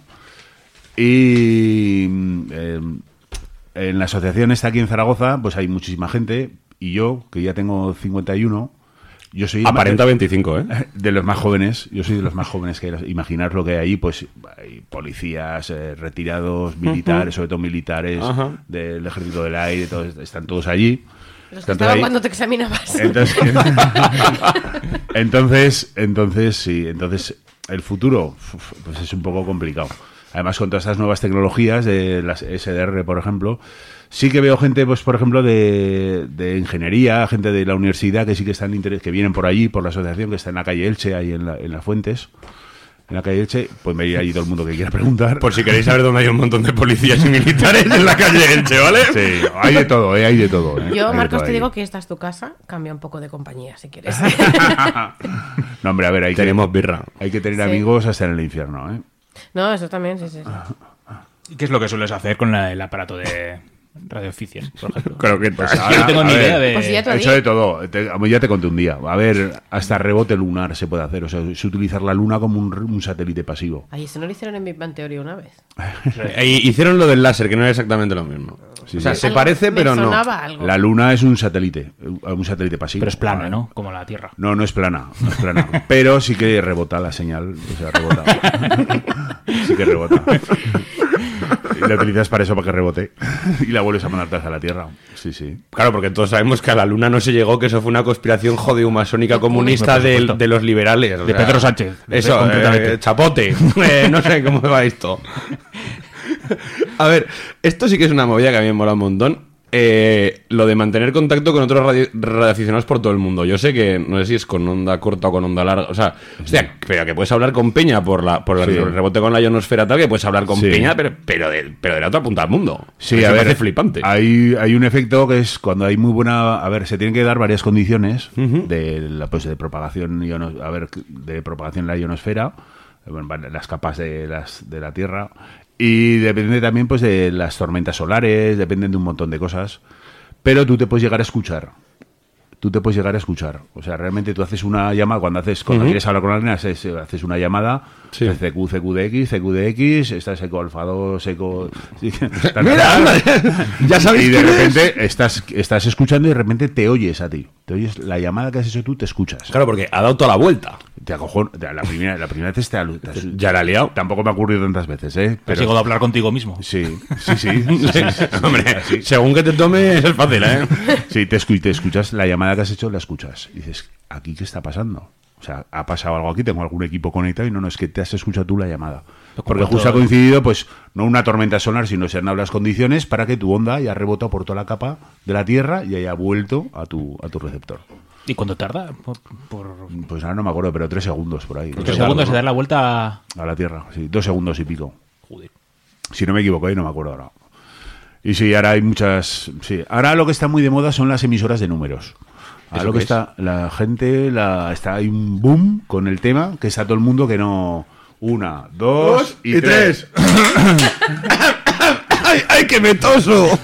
[SPEAKER 6] Y eh, en la asociación esta aquí en Zaragoza, pues hay muchísima gente. Y yo, que ya tengo cincuenta y uno, yo soy...
[SPEAKER 9] Aparenta veinticinco, ¿eh?
[SPEAKER 6] De los más jóvenes, yo soy de los más jóvenes que hay. Imaginaros lo que hay ahí, pues hay policías, eh, retirados, militares, sobre todo militares,
[SPEAKER 9] Ajá.
[SPEAKER 6] del ejército del aire, todos, están todos allí.
[SPEAKER 8] Los que
[SPEAKER 6] Están todos
[SPEAKER 8] estaban
[SPEAKER 6] ahí.
[SPEAKER 8] cuando te examinabas.
[SPEAKER 6] Entonces, entonces, entonces, sí, entonces el futuro uf, pues es un poco complicado. Además, con todas estas nuevas tecnologías de las S D R, por ejemplo, sí que veo gente, pues por ejemplo, de, de ingeniería, gente de la universidad que sí que están interes- que vienen por allí, por la asociación, que está en la calle Elche, ahí en, la, en las Fuentes. En la calle Elche, pues me iría allí todo el mundo que quiera preguntar.
[SPEAKER 9] Por si queréis saber dónde hay un montón de policías y militares en la calle Elche, ¿vale?
[SPEAKER 6] Sí, hay de todo, ¿eh? Hay de todo. ¿eh? Hay
[SPEAKER 8] Yo,
[SPEAKER 6] de
[SPEAKER 8] Marcos,
[SPEAKER 6] todo
[SPEAKER 8] te
[SPEAKER 6] ahí.
[SPEAKER 8] digo que esta es tu casa. Cambia un poco de compañía si quieres.
[SPEAKER 6] No, hombre, a ver, hay
[SPEAKER 9] Tenemos
[SPEAKER 6] que,
[SPEAKER 9] birra.
[SPEAKER 6] hay que tener
[SPEAKER 8] Sí.
[SPEAKER 6] amigos hasta en el infierno, ¿eh?
[SPEAKER 8] No, eso también, sí, sí. sí.
[SPEAKER 7] ¿Y qué es lo que sueles hacer con la- el aparato de radioficción, por ejemplo?
[SPEAKER 9] Creo que
[SPEAKER 6] Pues
[SPEAKER 7] Yo
[SPEAKER 6] ahora,
[SPEAKER 7] no tengo
[SPEAKER 6] a
[SPEAKER 7] ni
[SPEAKER 6] ver,
[SPEAKER 7] idea de...
[SPEAKER 8] Pues ya te
[SPEAKER 6] He
[SPEAKER 8] lo
[SPEAKER 6] hecho
[SPEAKER 8] digo.
[SPEAKER 6] de todo. Te- ya te conté un día. A ver, hasta rebote lunar se puede hacer. O sea, es utilizar la luna como un, un satélite pasivo.
[SPEAKER 8] Ay, eso no lo hicieron en Big Bang Theory una vez.
[SPEAKER 9] E hicieron lo del láser, que no era exactamente lo mismo.
[SPEAKER 6] Sí,
[SPEAKER 9] o sea,
[SPEAKER 6] sí.
[SPEAKER 9] se
[SPEAKER 8] Algo-
[SPEAKER 9] parece,
[SPEAKER 8] me
[SPEAKER 9] pero no.
[SPEAKER 8] sonaba algo.
[SPEAKER 6] La luna es un satélite. Un satélite pasivo.
[SPEAKER 7] Pero es plana,
[SPEAKER 6] Vale.
[SPEAKER 7] ¿no? Como la Tierra.
[SPEAKER 6] No, no es plana. No es plana. Pero sí que rebota la señal. O sea, rebota. Sí que rebota. Y la utilizas para eso, para que rebote. Y la vuelves a mandar atrás a la Tierra. Sí, sí.
[SPEAKER 9] Claro, porque todos sabemos que a la luna no se llegó, que eso fue una conspiración jodido-masónica comunista
[SPEAKER 7] Por
[SPEAKER 9] de,
[SPEAKER 7] supuesto.
[SPEAKER 9] de los liberales. o
[SPEAKER 7] De
[SPEAKER 9] sea,
[SPEAKER 7] Pedro Sánchez, de-
[SPEAKER 9] Eso,
[SPEAKER 7] concretamente.
[SPEAKER 9] eh, chapote. Eh, no sé cómo va esto. A ver, esto sí que es una movida que a mí me mola un montón. Eh, lo de mantener contacto con otros radio- radioaficionados por todo el mundo. Yo sé que no sé si es con onda corta o con onda larga. O sea, hostia, pero que puedes hablar con Peña por la por
[SPEAKER 6] Sí.
[SPEAKER 9] el rebote con la ionosfera tal, que puedes hablar con
[SPEAKER 6] Sí.
[SPEAKER 9] Peña, pero, pero, de, pero de la otra punta del mundo.
[SPEAKER 6] Sí,
[SPEAKER 9] Eso
[SPEAKER 6] a
[SPEAKER 9] me
[SPEAKER 6] ver,
[SPEAKER 9] hace flipante.
[SPEAKER 6] Hay, hay un efecto que es cuando hay muy buena... A ver, se tienen que dar varias condiciones de, la, pues, de propagación iono- a ver, de propagación en la ionosfera, bueno, van las capas de, las, de la Tierra, y depende también pues de las tormentas solares, dependen de un montón de cosas. pero tú te puedes llegar a escuchar. Tú te puedes llegar a escuchar. O sea, realmente tú haces una llamada, cuando haces cuando uh-huh. quieres hablar con alguien, haces, haces una llamada, sí. C Q, C Q de X, C Q de X, estás eco alfa dos, eco... Sí,
[SPEAKER 9] ¡Mira, anda! Ya sabes.
[SPEAKER 6] Y de repente estás, estás escuchando y de repente te oyes a ti. Te oyes la llamada que has hecho tú, te escuchas.
[SPEAKER 9] Claro, porque ha dado toda la vuelta.
[SPEAKER 6] Te acojon... La primera, la primera vez te ha... Te has...
[SPEAKER 9] Ya la ha liado.
[SPEAKER 6] Tampoco me ha ocurrido tantas veces, ¿eh?
[SPEAKER 7] Pero... ¿Has llegado a hablar contigo mismo?
[SPEAKER 6] Sí, sí, sí. sí, sí, sí.
[SPEAKER 9] Hombre, sí. Según que te tomes es fácil, ¿eh?
[SPEAKER 6] Sí, te, escu... te escuchas la llamada que has hecho, la escuchas. Y dices, ¿aquí qué está pasando? O sea, ha pasado algo aquí, tengo algún equipo conectado y no, no, es que te has escuchado tú la llamada. Porque justo ha coincidido, pues, no una tormenta solar, sino se han dado las condiciones para que tu onda haya rebotado por toda la capa de la Tierra y haya vuelto a tu, a tu receptor.
[SPEAKER 7] ¿Y cuánto tarda? Por, por...
[SPEAKER 6] Pues ahora no me acuerdo, pero tres segundos por ahí.
[SPEAKER 7] ¿Tres segundos algo, se da la vuelta a...
[SPEAKER 6] a la Tierra? Sí, dos segundos y pico.
[SPEAKER 7] Joder.
[SPEAKER 6] Si no me equivoco, ahí no me acuerdo ahora. Y sí, ahora hay muchas... Sí, ahora lo que está muy de moda son las emisoras de números. Ahora lo que está... La gente... La, está hay un boom con el tema, que está todo el mundo que no... Una, dos, dos y, y tres. tres.
[SPEAKER 9] ¡Ay, ay, que me toso!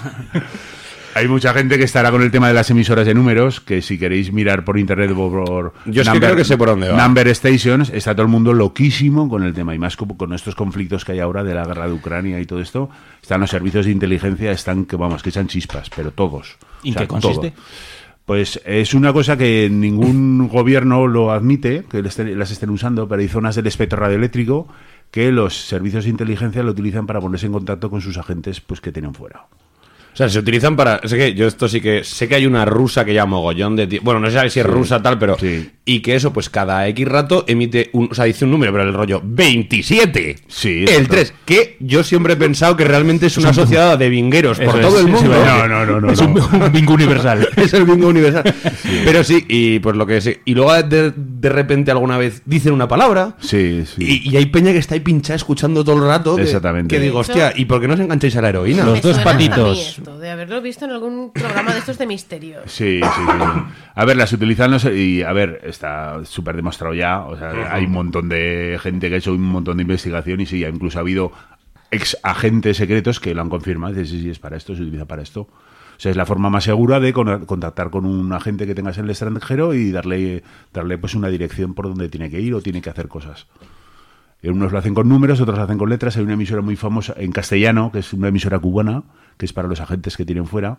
[SPEAKER 6] Hay mucha gente que estará con el tema de las emisoras de números, que si queréis mirar por internet o por...
[SPEAKER 9] Yo es number, que creo que sé por dónde va.
[SPEAKER 6] Number Stations, está todo el mundo loquísimo con el tema. Y más con, con estos conflictos que hay ahora de la guerra de Ucrania y todo esto, están los servicios de inteligencia, están que vamos, que echan chispas, pero todos.
[SPEAKER 7] ¿Y en qué consiste?
[SPEAKER 6] Todo. Pues es una cosa que ningún gobierno lo admite, que las estén usando, pero hay zonas del espectro radioeléctrico que los servicios de inteligencia lo utilizan para ponerse en contacto con sus agentes pues que tienen fuera.
[SPEAKER 9] O sea, se utilizan para... Sé que yo esto sí que... Sé que hay una rusa que llama mogollón de... T- bueno, no sé si es sí. rusa tal, pero...
[SPEAKER 6] Sí.
[SPEAKER 9] Y que eso, pues cada X rato emite un... O sea, dice un número, pero el rollo... ¡veintisiete!
[SPEAKER 6] Sí.
[SPEAKER 9] El tres. Que yo siempre he pensado que realmente es una sociedad de bingueros por todo
[SPEAKER 7] es,
[SPEAKER 9] el mundo.
[SPEAKER 6] Sí, no, no, no, no.
[SPEAKER 7] Es un, un bingo universal.
[SPEAKER 9] Es el bingo universal. Sí. Pero sí, y pues lo que sé. Y luego de, de repente alguna vez dicen una palabra.
[SPEAKER 6] Sí, sí.
[SPEAKER 9] Y, y hay peña que está ahí pinchada escuchando todo el rato. Que,
[SPEAKER 6] Exactamente.
[SPEAKER 9] Que digo, hostia, ¿y por qué no os engancháis a la heroína?
[SPEAKER 7] Los dos patitos.
[SPEAKER 8] Esto, de haberlo visto en algún programa de estos de misterio.
[SPEAKER 6] Sí, sí, sí. A ver, las utilizan los, y a ver, está súper demostrado ya. O sea, uh-huh. hay un montón de gente que ha hecho un montón de investigación y sí, incluso ha habido ex agentes secretos que lo han confirmado. Dicen, sí, sí, es para esto, se utiliza para esto. O sea, es la forma más segura de con, contactar con un agente que tengas en el extranjero y darle, darle pues una dirección por donde tiene que ir o tiene que hacer cosas. Unos lo hacen con números, otros lo hacen con letras. Hay una emisora muy famosa en castellano, que es una emisora cubana, que es para los agentes que tienen fuera,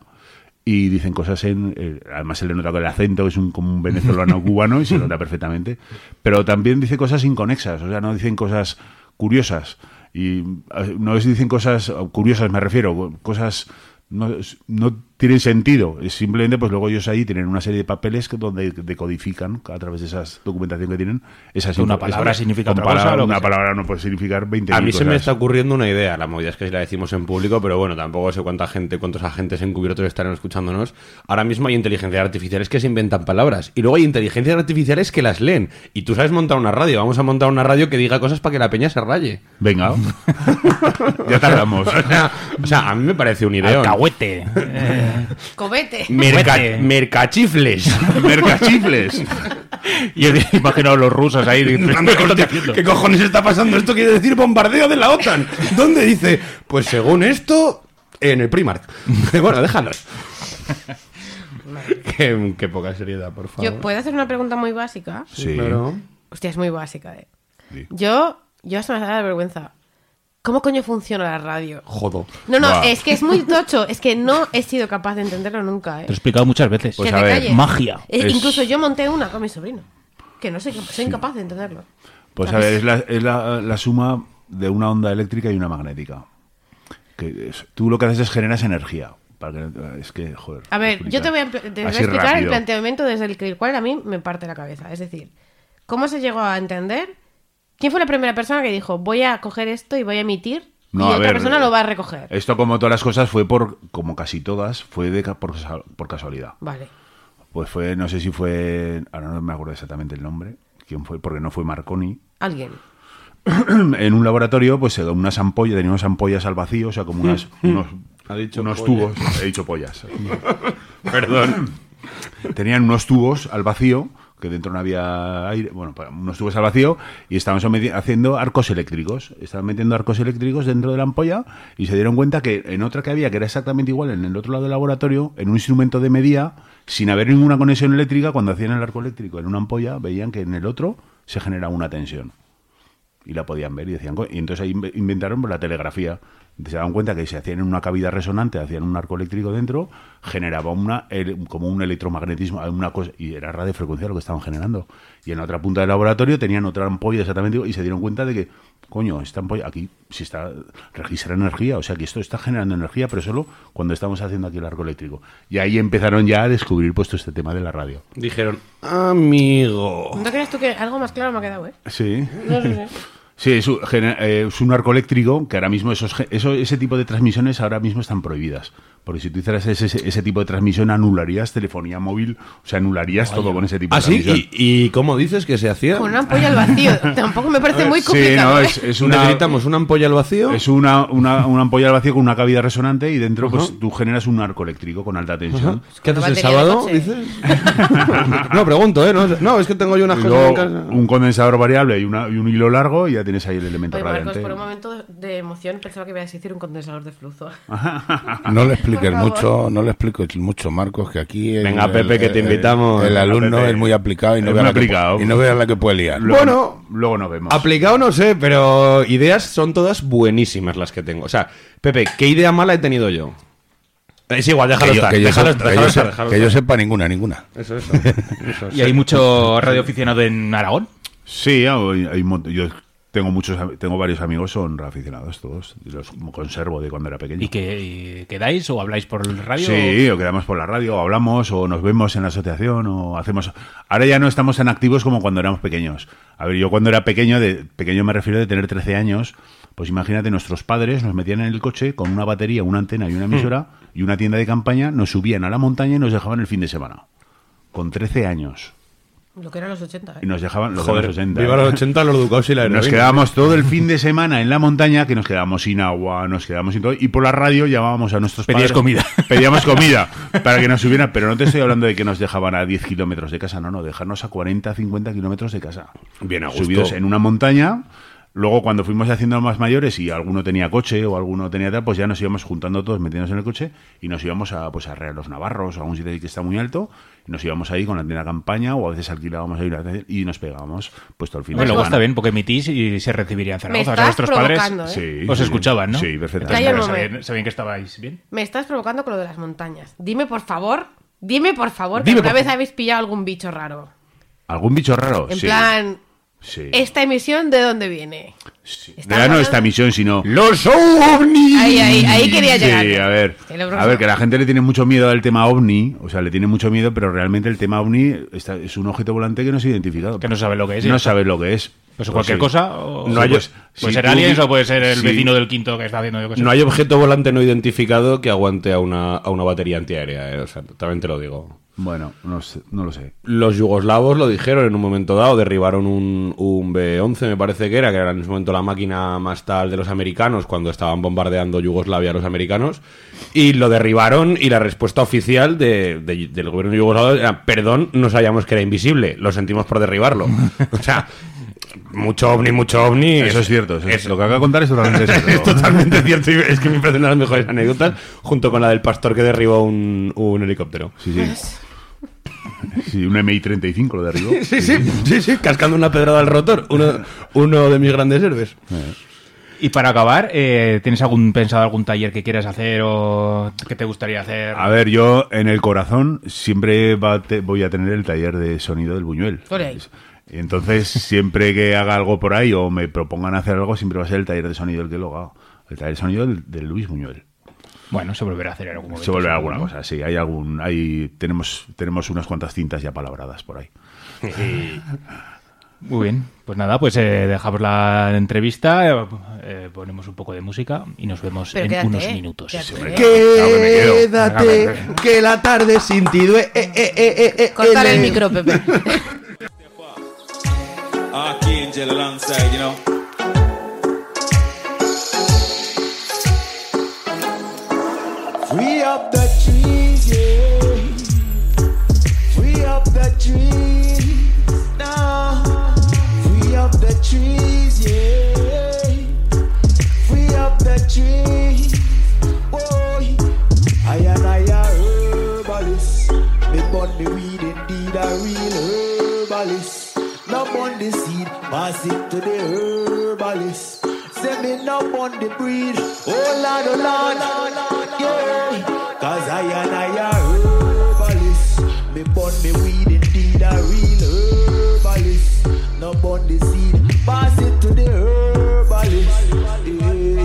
[SPEAKER 6] y dicen cosas en... Eh, además se le nota con el acento, que es un, como un venezolano cubano, y se nota perfectamente. Pero también dice cosas inconexas, o sea, no dicen cosas curiosas. Y no es dicen cosas curiosas, me refiero, cosas... No, no tienen sentido, es simplemente pues luego ellos ahí tienen una serie de papeles que donde decodifican a través de esa documentación que tienen esas
[SPEAKER 7] una palabra
[SPEAKER 6] esa,
[SPEAKER 7] significa otra
[SPEAKER 6] palabra,
[SPEAKER 7] cosa,
[SPEAKER 6] una palabra no puede significar veinte
[SPEAKER 9] a mí
[SPEAKER 6] cosas.
[SPEAKER 9] Se me está ocurriendo una idea, la movida es que si la decimos en público, pero bueno, tampoco sé cuánta gente, cuántos agentes encubiertos estarán escuchándonos. Ahora mismo hay inteligencias artificiales que se inventan palabras y luego hay inteligencias artificiales que las leen y tú sabes montar una radio, vamos a montar una radio que diga cosas para que la peña se raye.
[SPEAKER 6] Venga. Ya tardamos.
[SPEAKER 9] O sea, o sea, a mí me parece un ideón.
[SPEAKER 7] Alcahuete.
[SPEAKER 8] Cobete.
[SPEAKER 9] Merca, mercachifles.
[SPEAKER 6] Mercachifles.
[SPEAKER 7] Y yo imagino a los rusos ahí.
[SPEAKER 9] ¿Qué, ¿Qué cojones está pasando? Esto quiere decir bombardeo de la OTAN. ¿Dónde dice? Pues según esto, en el Primark. Bueno, déjanos. qué, qué poca seriedad, por favor.
[SPEAKER 8] Yo puedo hacer una pregunta muy básica.
[SPEAKER 6] Sí.
[SPEAKER 9] Claro.
[SPEAKER 8] Hostia, es muy básica, eh.
[SPEAKER 6] Sí.
[SPEAKER 8] Yo, yo hasta me da la vergüenza. ¿Cómo coño funciona la radio?
[SPEAKER 9] Jodo.
[SPEAKER 8] No, no,
[SPEAKER 6] Buah.
[SPEAKER 8] es que es muy tocho. Es que no he sido capaz de entenderlo nunca, ¿eh?
[SPEAKER 7] Te lo he explicado muchas veces.
[SPEAKER 6] Pues
[SPEAKER 8] que
[SPEAKER 6] a
[SPEAKER 8] te
[SPEAKER 6] ver,
[SPEAKER 8] calles.
[SPEAKER 7] magia.
[SPEAKER 8] Eh,
[SPEAKER 6] Es-
[SPEAKER 8] Incluso yo monté una con mi sobrino. Que no soy, soy incapaz de entenderlo.
[SPEAKER 6] Pues a ver, es, la, es la, la suma de una onda eléctrica y una magnética. Que es- tú lo que haces es generas energía. Para que, es que, joder.
[SPEAKER 8] A ver,
[SPEAKER 6] explicar.
[SPEAKER 8] yo te voy a, empl- te voy a
[SPEAKER 6] Así
[SPEAKER 8] explicar el
[SPEAKER 6] rápido.
[SPEAKER 8] planteamiento desde el, que- el cual a mí me parte la cabeza. Es decir, ¿cómo se llegó a entender? ¿Quién fue la primera persona que dijo, voy a coger esto y voy a emitir?
[SPEAKER 6] No,
[SPEAKER 8] y
[SPEAKER 6] a
[SPEAKER 8] otra
[SPEAKER 6] ver,
[SPEAKER 8] persona lo va a recoger.
[SPEAKER 6] Esto, como todas las cosas, fue por, como casi todas, fue de, ca- por, casa- por casualidad.
[SPEAKER 8] Vale.
[SPEAKER 6] Pues fue, no sé si fue, ahora no me acuerdo exactamente el nombre, quién fue, porque no fue Marconi.
[SPEAKER 8] Alguien.
[SPEAKER 6] En un laboratorio, pues unas ampollas, tenía unas ampollas al vacío, o sea, como unas, unos,
[SPEAKER 9] Ha dicho
[SPEAKER 6] unos
[SPEAKER 9] pollas.
[SPEAKER 6] tubos, he dicho pollas.
[SPEAKER 9] Perdón.
[SPEAKER 6] Tenían unos tubos al vacío, que dentro no había aire, bueno, unos tubos al vacío, y estaban someti- haciendo arcos eléctricos. Estaban metiendo arcos eléctricos dentro de la ampolla y se dieron cuenta que en otra que había, que era exactamente igual, en el otro lado del laboratorio, en un instrumento de medida, sin haber ninguna conexión eléctrica, cuando hacían el arco eléctrico en una ampolla, veían que en el otro se generaba una tensión. Y la podían ver y decían, y entonces ahí inventaron la telegrafía. Se daban cuenta que si hacían en una cavidad resonante, hacían un arco eléctrico dentro, generaba una el, como un electromagnetismo, una cosa, y era radiofrecuencia lo que estaban generando. Y en la otra punta del laboratorio tenían otra ampolla exactamente igual, y se dieron cuenta de que, coño, esta ampolla aquí si está registra energía, o sea que esto está generando energía, pero solo cuando estamos haciendo aquí el arco eléctrico. Y ahí empezaron ya a descubrir puesto este tema de la radio.
[SPEAKER 9] Dijeron, amigo.
[SPEAKER 8] ¿No crees tú que algo más claro me ha quedado, eh?
[SPEAKER 6] Sí.
[SPEAKER 8] No sé.
[SPEAKER 6] Sí, es un, eh, es un arco eléctrico que ahora mismo esos, eso, ese tipo de transmisiones ahora mismo están prohibidas. Porque si tú hicieras ese, ese, ese tipo de transmisión anularías telefonía móvil, o sea, anularías Vaya. todo con ese tipo
[SPEAKER 9] ¿Ah,
[SPEAKER 6] de transmisión.
[SPEAKER 9] ¿Ah, sí? ¿Y, ¿Y cómo dices que se hacía?
[SPEAKER 8] Con una ampolla al vacío. Tampoco me parece muy complicado.
[SPEAKER 6] Sí, no,
[SPEAKER 8] ¿eh?
[SPEAKER 6] es, es una,
[SPEAKER 9] ¿Necesitamos una ampolla al vacío?
[SPEAKER 6] Es una, una, una ampolla al vacío con una cavidad resonante y dentro uh-huh. pues tú generas un arco eléctrico con alta tensión.
[SPEAKER 9] Uh-huh. ¿Qué haces el sábado, dices? No, pregunto, ¿eh? No, no, es que tengo yo una
[SPEAKER 6] cosa en casa. Un condensador variable y, una, y un hilo largo y ya tienes ahí el elemento
[SPEAKER 8] Oye,
[SPEAKER 6] radiante.
[SPEAKER 8] Marcos, por un momento de emoción pensaba que ibas a decir un condensador de flujo.
[SPEAKER 3] No le expliques mucho, no le expliques mucho, Marcos, que aquí el,
[SPEAKER 9] venga, Pepe, que te invitamos.
[SPEAKER 3] El, el alumno Pepe. es muy aplicado y no vea la que, y no vea la que puede liar.
[SPEAKER 6] Luego, bueno, luego nos vemos.
[SPEAKER 9] Aplicado no sé, pero ideas son todas buenísimas las que tengo. O sea, Pepe, ¿qué idea mala he tenido yo? Es igual, déjalo estar.
[SPEAKER 3] Que yo,
[SPEAKER 9] déjalo,
[SPEAKER 3] que
[SPEAKER 9] déjalo
[SPEAKER 3] yo,
[SPEAKER 9] estar,
[SPEAKER 3] se,
[SPEAKER 9] déjalo
[SPEAKER 3] que
[SPEAKER 9] estar.
[SPEAKER 3] yo sepa ninguna, ninguna.
[SPEAKER 9] Eso, eso. eso
[SPEAKER 7] ¿Y hay mucho radioaficionado en Aragón?
[SPEAKER 6] Sí, hay, hay, yo tengo muchos, tengo varios amigos, son radioaficionados todos, y los conservo de cuando era pequeño.
[SPEAKER 7] ¿Y que quedáis o habláis por el radio?
[SPEAKER 6] Sí, o quedamos por la radio, o hablamos, o nos vemos en la asociación, o hacemos... Ahora ya no estamos tan activos como cuando éramos pequeños. A ver, yo cuando era pequeño, de pequeño me refiero de tener trece años, pues imagínate, nuestros padres nos metían en el coche con una batería, una antena y una emisora, mm. y una tienda de campaña, nos subían a la montaña y nos dejaban el fin de semana. Con trece años.
[SPEAKER 8] Lo que eran los ochenta, ¿eh?
[SPEAKER 6] Y nos dejaban los,
[SPEAKER 9] Joder,
[SPEAKER 6] los ochenta.
[SPEAKER 9] Viva los ochenta, los educados y la
[SPEAKER 6] Nos quedábamos todo el fin de semana en la montaña, que nos quedábamos sin agua, nos quedábamos sin todo, y por la radio llamábamos a nuestros
[SPEAKER 7] Pedías
[SPEAKER 6] padres.
[SPEAKER 7] comida.
[SPEAKER 6] Pedíamos comida para que nos subieran, pero no te estoy hablando de que nos dejaban a diez kilómetros de casa, no, no, dejarnos a cuarenta, cincuenta kilómetros de casa.
[SPEAKER 9] Bien a gusto.
[SPEAKER 6] Subidos en una montaña. Luego, cuando fuimos haciendo más mayores y alguno tenía coche o alguno tenía tal, pues ya nos íbamos juntando todos, metiéndonos en el coche y nos íbamos a, pues, a Real los Navarros, a un sitio que está muy alto, y nos íbamos ahí con la tienda de campaña, o a veces alquilábamos ahí y nos pegábamos pues todo el fin de
[SPEAKER 7] bueno,
[SPEAKER 6] semana.
[SPEAKER 7] Luego está bien, porque emitís y se recibiría en Zaragoza. O sea, vuestros padres
[SPEAKER 8] ¿eh?
[SPEAKER 6] sí,
[SPEAKER 7] os
[SPEAKER 6] sí,
[SPEAKER 7] escuchaban, ¿no?
[SPEAKER 6] Sí, perfectamente.
[SPEAKER 7] Entonces, ¿sabían, ¿Sabían que estabais bien?
[SPEAKER 8] Me estás provocando con lo de las montañas. Dime, por favor, dime, por favor,
[SPEAKER 6] Dime,
[SPEAKER 8] que alguna
[SPEAKER 6] por
[SPEAKER 8] vez
[SPEAKER 6] favor.
[SPEAKER 8] habéis pillado algún bicho raro.
[SPEAKER 6] ¿Algún bicho raro?
[SPEAKER 8] En
[SPEAKER 6] sí.
[SPEAKER 8] plan...
[SPEAKER 6] Sí.
[SPEAKER 8] ¿Esta emisión de dónde viene?
[SPEAKER 6] Sí. Ya no esta emisión, sino
[SPEAKER 9] ¡los ovnis!
[SPEAKER 8] Ahí, ahí, ahí quería llegar.
[SPEAKER 6] Sí, a ver, a ver, que la gente le tiene mucho miedo al tema ovni, o sea, le tiene mucho miedo, pero realmente el tema ovni está, es un objeto volante que no se ha identificado.
[SPEAKER 7] Que no sabe lo que es.
[SPEAKER 6] No sabe lo que es.
[SPEAKER 7] Pues cualquier
[SPEAKER 6] sí.
[SPEAKER 7] cosa, o
[SPEAKER 6] no hay,
[SPEAKER 7] pues,
[SPEAKER 6] si
[SPEAKER 7] puede ser
[SPEAKER 6] tú,
[SPEAKER 7] aliens o puede ser el
[SPEAKER 6] sí.
[SPEAKER 7] vecino del quinto que está haciendo yo que sé.
[SPEAKER 9] No hay objeto volante no identificado que aguante a una, a una batería antiaérea, ¿eh? O sea, también te lo digo.
[SPEAKER 6] Bueno, no, sé, no lo sé.
[SPEAKER 9] Los yugoslavos lo dijeron en un momento dado, derribaron un, un B once, me parece que era, que era en ese momento la máquina más tal de los americanos cuando estaban bombardeando Yugoslavia a los americanos, y lo derribaron, y la respuesta oficial de, de, del gobierno yugoslavo era: perdón, no sabíamos que era invisible, lo sentimos por derribarlo. O sea, mucho ovni, mucho ovni.
[SPEAKER 6] Eso es, es cierto. Eso es, es, lo que acaba de contar es totalmente cierto.
[SPEAKER 9] Es totalmente cierto. Y es que me parece una de las mejores anécdotas, junto con la del pastor que derribó un, un helicóptero.
[SPEAKER 6] Sí, sí. Sí, un M I treinta y cinco lo derribó.
[SPEAKER 9] Sí, sí, sí, sí, cascando una pedrada al rotor. Uno, uno de mis grandes héroes.
[SPEAKER 6] Eh.
[SPEAKER 7] Y para acabar, eh, ¿tienes algún pensado algún taller que quieras hacer o que te gustaría hacer?
[SPEAKER 6] A ver, yo en el corazón siempre va te, voy a tener el taller de sonido del Buñuel.
[SPEAKER 8] Por ahí.
[SPEAKER 6] Entonces, siempre que haga algo por ahí o me propongan hacer algo, siempre va a ser el taller de sonido el que lo haga. El taller de sonido del, del Luis Buñuel.
[SPEAKER 7] Bueno, se volverá a hacer en algún momento.
[SPEAKER 6] Se volverá alguna
[SPEAKER 7] ¿no?
[SPEAKER 6] cosa, sí. Hay algún, hay, tenemos, tenemos unas cuantas cintas ya palabradas por ahí.
[SPEAKER 7] Muy bien, pues nada, pues eh, dejamos la entrevista, eh, eh, ponemos un poco de música y nos vemos
[SPEAKER 8] Pero
[SPEAKER 7] en
[SPEAKER 8] quédate,
[SPEAKER 7] unos
[SPEAKER 8] eh,
[SPEAKER 7] minutos.
[SPEAKER 8] quédate.
[SPEAKER 6] Hombre, claro que me quedo.
[SPEAKER 9] Quédate, que la tarde sin ti due- eh, eh, eh, eh, eh,
[SPEAKER 8] Cortar
[SPEAKER 9] eh,
[SPEAKER 8] el micro, Pepe.
[SPEAKER 10] Archangel alongside, you know. Free up the trees, yeah. Free up the trees.
[SPEAKER 11] Me burn the weed, indeed a real herbalist. No burn the seed, pass it to the herbalist. Say me no burn the breed, oh Lord, oh Lord, yeah. Cause I and I a herbalist. Me burn the weed, indeed a real herbalist. No burn the seed, pass it to the herbalist. Yeah.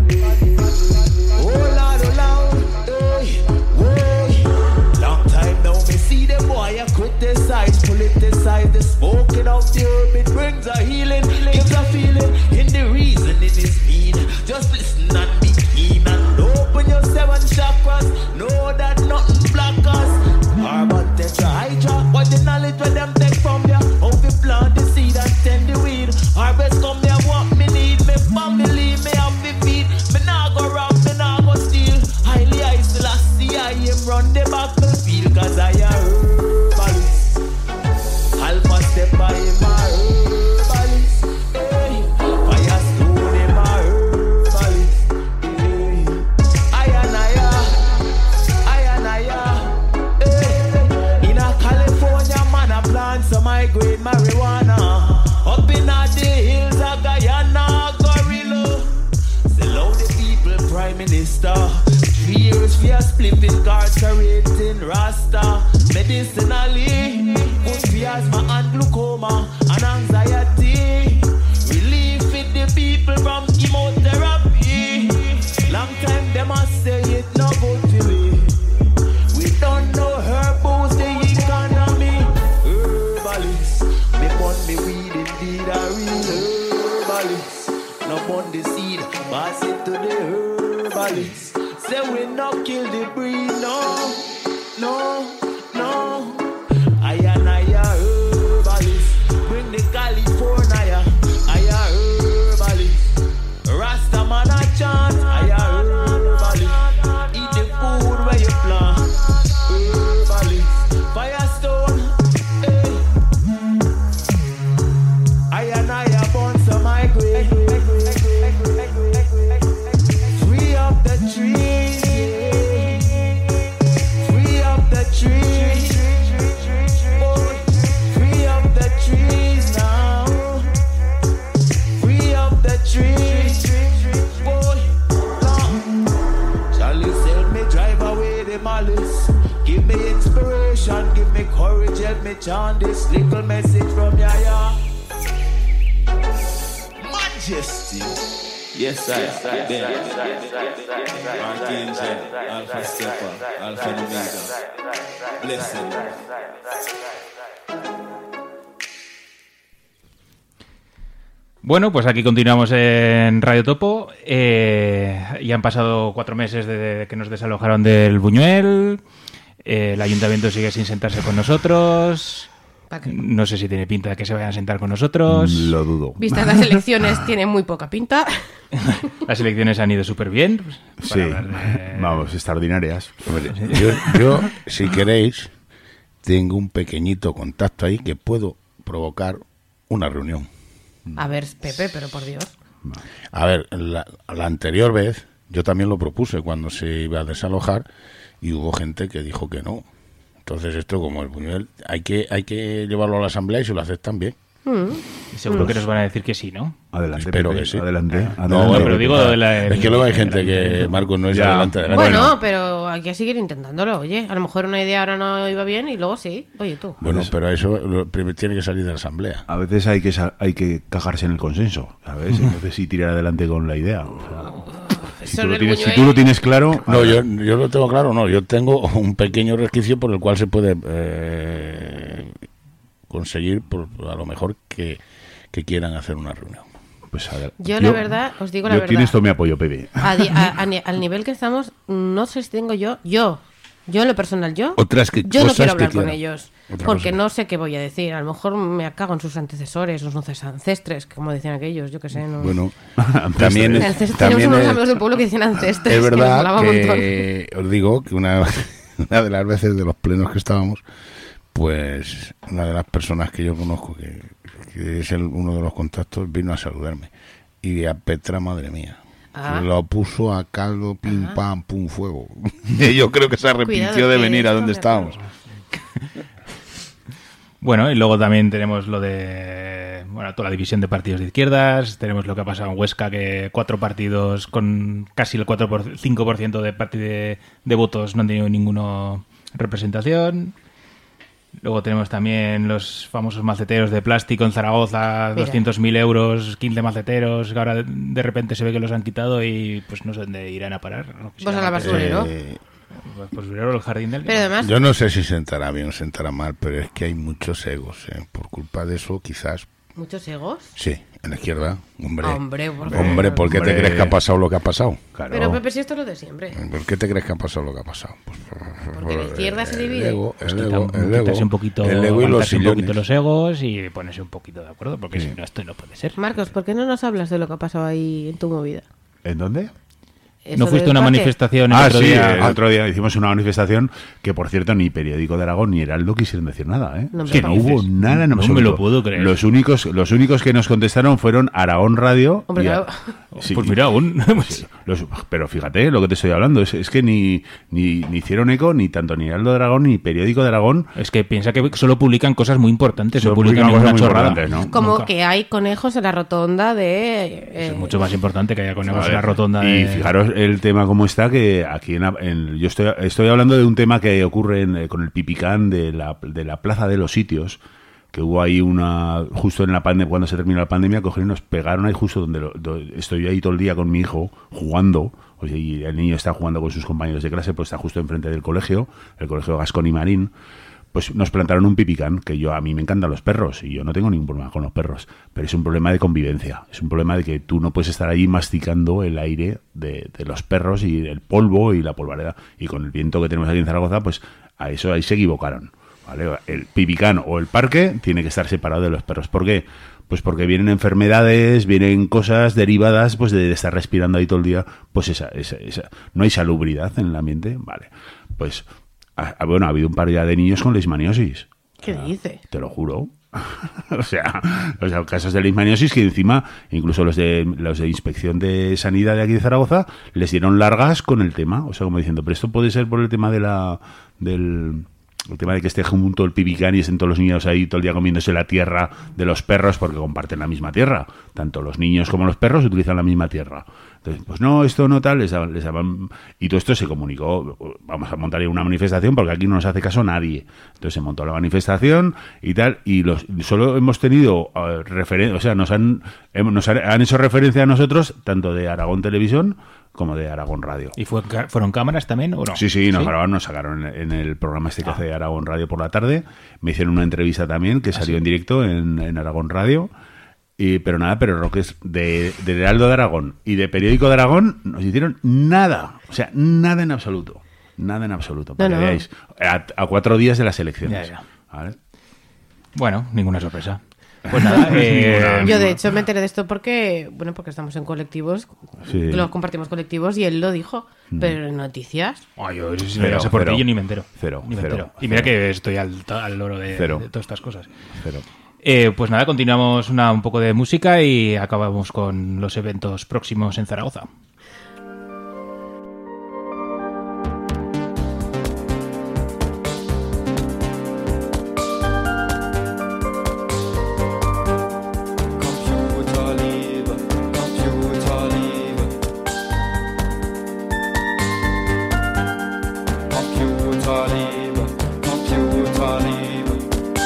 [SPEAKER 11] Oh Lord, oh Lord, hey, hey. Long time now me see the boy a criticize, politicize the smoking of the herb. It brings a healing, gives a feeling in the reason it is mean. Just listen and be keen and open your seven chakras. Know that nothing block us. Carbon tetrahydra, what the knowledge where them take from ya? How we plant the seed and tend the weed. Harvest come me have what me need. Me family me have the feed. Me nah go rob, me nah go steal. Highly I still I see I am run the battlefield. Cause I a herbalist. Alpha step by him a herbalist. Hey, Firestone him a herbalist. Hey, I and I a, I and I a. Hey, in a California man a plant some high grade marijuana. Up in a the hills of Guyana, gorilla. Sell out the people, prime minister. Three years for a split incarcerating Rasta. Medicinally, good for asthma and glaucoma and anxiety. Relief with the people from chemotherapy. Long time them a say it no good to me. We don't know her boost the economy. Herbalist, me burn me weed indeed a real herbalist. No burn the seed, pass it to the herbalist. Say we no kill the breed, no, no, no. I and I a herbalist. Bring the California, I a herbalist. Rasta man a chant, I a herbalist. Eat the food where you plant, herbalist. Firestone, hey. I and I a burn some high grade. Free up the trees, free up the trees, boy. Free up the trees now, free up the trees, boy. Charlie said me drive away the malice. Give me inspiration, give me courage, help me chant this little message from Yaya. Majesty. Yes, I. Yes, I. Yes, I.
[SPEAKER 10] Archangel, Alpha Stepper, Alpha and Omega. Blessed.
[SPEAKER 7] Bueno, pues aquí continuamos en Radio Topo. Eh, ya han pasado cuatro meses desde que nos desalojaron del Buñuel. Eh, el ayuntamiento sigue sin sentarse con nosotros. No sé si tiene pinta de que se vayan a sentar con nosotros.
[SPEAKER 6] Lo dudo.
[SPEAKER 8] Vistas las elecciones, tiene muy poca pinta.
[SPEAKER 7] Las elecciones han ido súper bien. Pues,
[SPEAKER 6] sí, de... vamos, extraordinarias.
[SPEAKER 3] Hombre, yo, yo, si queréis, tengo un pequeñito contacto ahí que puedo provocar una reunión.
[SPEAKER 8] A ver, Pepe, pero por Dios.
[SPEAKER 3] A ver, la, la anterior vez yo también lo propuse cuando se iba a desalojar y hubo gente que dijo que no. Entonces esto, como el Buñuel, hay que hay que llevarlo a la asamblea y si lo aceptan bien.
[SPEAKER 8] Mm.
[SPEAKER 7] Seguro
[SPEAKER 8] mm.
[SPEAKER 7] que nos van a decir que sí, ¿no?
[SPEAKER 6] Adelante,
[SPEAKER 3] espero
[SPEAKER 6] Pepe,
[SPEAKER 3] que sí.
[SPEAKER 6] Adelante. adelante.
[SPEAKER 3] No, bueno,
[SPEAKER 7] pero digo de la,
[SPEAKER 3] es que luego hay gente que Marcos no es
[SPEAKER 6] ya.
[SPEAKER 3] adelante, adelante.
[SPEAKER 8] Bueno,
[SPEAKER 3] Bueno,
[SPEAKER 8] pero hay que seguir intentándolo. Oye, a lo mejor una idea ahora no iba bien y luego sí. Oye, tú.
[SPEAKER 3] bueno, pero eso lo- primero tiene que salir de la asamblea.
[SPEAKER 6] A veces hay que sa- hay que cagarse en el consenso, ¿sabes? Entonces sí tirar adelante con la idea. O sea, si,
[SPEAKER 8] Eso
[SPEAKER 6] tú
[SPEAKER 8] en
[SPEAKER 6] lo
[SPEAKER 8] el
[SPEAKER 6] tienes, si
[SPEAKER 8] Buñuel.
[SPEAKER 6] tú lo tienes claro...
[SPEAKER 3] No, yo, yo lo tengo claro, no. Yo tengo un pequeño resquicio por el cual se puede eh, conseguir, por, a lo mejor, que, que quieran hacer una reunión.
[SPEAKER 6] Pues a ver,
[SPEAKER 8] Yo, la verdad, os digo la
[SPEAKER 6] yo
[SPEAKER 8] verdad.
[SPEAKER 6] tienes todo mi apoyo, Pepe.
[SPEAKER 8] A di- a- a ni- al nivel que estamos, no sé si tengo yo, yo, yo en lo personal, yo,
[SPEAKER 3] Otras que-
[SPEAKER 8] yo no
[SPEAKER 3] cosas
[SPEAKER 8] quiero
[SPEAKER 3] que
[SPEAKER 8] hablar con
[SPEAKER 3] quieran.
[SPEAKER 8] ellos,
[SPEAKER 3] Otra
[SPEAKER 8] porque
[SPEAKER 3] cosa.
[SPEAKER 8] no sé qué voy a decir. A lo mejor me cago en sus antecesores, o sus ancestres, como decían aquellos, yo qué sé. No.
[SPEAKER 3] Bueno, también es,
[SPEAKER 8] Ancestres,
[SPEAKER 3] también
[SPEAKER 8] tenemos unos
[SPEAKER 3] es,
[SPEAKER 8] amigos del pueblo que dicen ancestres.
[SPEAKER 3] es
[SPEAKER 8] que me
[SPEAKER 3] verdad
[SPEAKER 8] molaba un montón.
[SPEAKER 3] que, os digo que una, una de las veces de los plenos que estábamos, pues una de las personas que yo conozco, que, que es el, uno de los contactos, vino a saludarme. Y a Petra, madre mía.
[SPEAKER 8] Ah.
[SPEAKER 3] Lo puso a caldo, pim, pam, pum, fuego. Yo creo que se arrepintió
[SPEAKER 8] Cuidado
[SPEAKER 3] de
[SPEAKER 8] que
[SPEAKER 3] venir a
[SPEAKER 8] esto
[SPEAKER 3] donde
[SPEAKER 8] me
[SPEAKER 3] estábamos.
[SPEAKER 7] Bueno, y luego también tenemos lo de, bueno, toda la división de partidos de izquierdas, tenemos lo que ha pasado en Huesca, que cuatro partidos con casi el cuatro por, cinco por ciento de, part- de, de votos no han tenido ninguna representación. Luego tenemos también los famosos maceteros de plástico en Zaragoza,
[SPEAKER 8] Mira.
[SPEAKER 7] doscientos mil euros, quince maceteros, que ahora de, de repente se ve que los han quitado y pues no sé dónde irán a parar. ¿No?
[SPEAKER 8] Pues a la basurero.
[SPEAKER 3] Eh,
[SPEAKER 7] Pues, pues primero el jardín del...
[SPEAKER 8] Pero además,
[SPEAKER 3] Yo no sé si sentará bien o sentará mal, pero es que hay muchos egos. ¿eh? Por culpa de eso, quizás.
[SPEAKER 8] muchos egos.
[SPEAKER 3] Sí, en la izquierda. Hombre,
[SPEAKER 8] Hombre, por favor.
[SPEAKER 3] hombre, ¿por qué te
[SPEAKER 6] Hombre.
[SPEAKER 3] crees que ha pasado lo que ha pasado?
[SPEAKER 6] Claro.
[SPEAKER 8] Pero Pepe, si esto es lo de siempre.
[SPEAKER 3] ¿Por qué te crees que ha pasado lo que ha pasado? Pues,
[SPEAKER 8] Porque la izquierda se
[SPEAKER 3] el
[SPEAKER 8] divide.
[SPEAKER 3] ego,
[SPEAKER 7] Pues
[SPEAKER 3] el
[SPEAKER 7] quita-
[SPEAKER 3] ego, el ego,
[SPEAKER 7] quitarse un poquito,
[SPEAKER 3] el ego y los
[SPEAKER 7] aguantarse un poquito
[SPEAKER 3] sillones.
[SPEAKER 7] los egos y ponerse un poquito de acuerdo, porque
[SPEAKER 3] Sí.
[SPEAKER 7] si no, esto no puede ser.
[SPEAKER 8] Marcos, ¿por qué no nos hablas de lo que ha pasado ahí en tu movida?
[SPEAKER 6] ¿En dónde?
[SPEAKER 8] Eso
[SPEAKER 7] ¿No fuiste a
[SPEAKER 8] del
[SPEAKER 7] una
[SPEAKER 8] parque.
[SPEAKER 7] manifestación el
[SPEAKER 6] Ah,
[SPEAKER 7] otro
[SPEAKER 6] sí,
[SPEAKER 7] día?
[SPEAKER 6] el otro día hicimos una manifestación que, por cierto, ni Periódico de Aragón ni Heraldo quisieron decir nada, ¿eh?
[SPEAKER 8] No me
[SPEAKER 6] que no
[SPEAKER 8] dices.
[SPEAKER 6] hubo nada en
[SPEAKER 7] No me
[SPEAKER 6] absoluto.
[SPEAKER 7] lo puedo creer.
[SPEAKER 6] Los únicos, los únicos que nos contestaron fueron Aragón Radio.
[SPEAKER 8] Hombre,
[SPEAKER 6] y a-
[SPEAKER 8] claro.
[SPEAKER 6] Sí,
[SPEAKER 7] Pues mira, aún...
[SPEAKER 6] sí, los- pero fíjate lo que te estoy hablando, es, es que ni, ni, ni hicieron eco, ni tanto ni Heraldo de Aragón ni Periódico de Aragón.
[SPEAKER 7] Es que piensa que solo publican cosas muy importantes, no
[SPEAKER 6] Solo
[SPEAKER 7] publican
[SPEAKER 6] publican
[SPEAKER 7] ninguna
[SPEAKER 6] cosas muy
[SPEAKER 7] chorrada.
[SPEAKER 6] importantes, ¿no?
[SPEAKER 8] Como
[SPEAKER 7] Nunca.
[SPEAKER 8] que hay conejos en la rotonda de... eh,
[SPEAKER 7] Es mucho más importante que haya conejos
[SPEAKER 6] Vale.
[SPEAKER 7] en la rotonda
[SPEAKER 6] Y
[SPEAKER 7] de...
[SPEAKER 6] fijaros el tema como está, que aquí en, en- yo estoy, estoy hablando de un tema que ocurre en, eh, con el Pipicán de la, de la Plaza de los Sitios, que hubo ahí una, justo en la pandemia, cuando se terminó la pandemia, cogieron y nos pegaron ahí justo donde, lo- do- estoy ahí todo el día con mi hijo jugando, o sea, y el niño está jugando con sus compañeros de clase, pues está justo enfrente del colegio, el colegio Gascón y Marín. Pues nos plantaron un pipicán, que yo a mí me encantan los perros y yo no tengo ningún problema con los perros, pero es un problema de convivencia, es un problema de que tú no puedes estar ahí masticando el aire de, de los perros y el polvo y la polvareda, y con el viento que tenemos aquí en Zaragoza, pues a eso ahí se equivocaron, ¿vale? El pipicán o el parque tiene que estar separado de los perros. ¿Por qué? Pues porque vienen enfermedades, vienen cosas derivadas pues de estar respirando ahí todo el día, pues esa, esa, esa no hay salubridad en el ambiente, vale, pues Ah, bueno, ha habido un par ya de niños con leishmaniosis.
[SPEAKER 8] ¿Qué dice?
[SPEAKER 6] Te lo juro. o sea, o sea, casos de leishmaniosis que encima, incluso los de los de Inspección de Sanidad de aquí de Zaragoza, les dieron largas con el tema. O sea, como diciendo, pero esto puede ser por el tema de la del el tema de que esté junto el pipicán y estén todos los niños ahí todo el día comiéndose la tierra de los perros porque comparten la misma tierra. Tanto los niños como los perros utilizan la misma tierra. Entonces, pues no, esto no tal, les daban, les daban... Y todo esto se comunicó, vamos a montar ahí una manifestación porque aquí no nos hace caso nadie. Entonces se montó la manifestación y tal, y los solo hemos tenido uh, referen- o sea, nos han, hem- nos han, han hecho referencia a nosotros, tanto de Aragón Televisión como de Aragón Radio.
[SPEAKER 7] ¿Y fue, fueron cámaras también o no?
[SPEAKER 6] Sí, sí, nos grabaron, nos sacaron en, en el programa este que
[SPEAKER 7] Ah.
[SPEAKER 6] hace Aragón Radio por la tarde. Me hicieron una entrevista también que salió en directo en, en Aragón Radio. Y, pero nada, pero lo que es de, de Heraldo de Aragón y de Periódico de Aragón nos hicieron nada. O sea, nada en absoluto. Nada en absoluto. Para
[SPEAKER 8] No,
[SPEAKER 6] que
[SPEAKER 8] no.
[SPEAKER 6] veáis. A, a cuatro días de las elecciones.
[SPEAKER 7] Ya, ya.
[SPEAKER 6] ¿Vale?
[SPEAKER 7] Bueno, ninguna sorpresa. Pues nada, eh,
[SPEAKER 8] Yo de hecho me enteré de esto porque, bueno, porque estamos en colectivos,
[SPEAKER 6] Sí.
[SPEAKER 8] los compartimos colectivos y él lo dijo, pero en noticias.
[SPEAKER 7] Ay, yo, si
[SPEAKER 6] Cero,
[SPEAKER 7] no sé por
[SPEAKER 6] cero.
[SPEAKER 7] ti, yo ni me entero.
[SPEAKER 6] Cero,
[SPEAKER 7] Ni me
[SPEAKER 6] cero,
[SPEAKER 7] entero. Y mira
[SPEAKER 6] cero.
[SPEAKER 7] que estoy al, al loro de,
[SPEAKER 6] Cero.
[SPEAKER 7] de todas estas cosas.
[SPEAKER 6] Pero
[SPEAKER 7] Eh, pues nada, continuamos una, un poco de música y acabamos con los eventos próximos en Zaragoza.
[SPEAKER 10] Computer liebe, Computer liebe. Computer liebe, Computer liebe.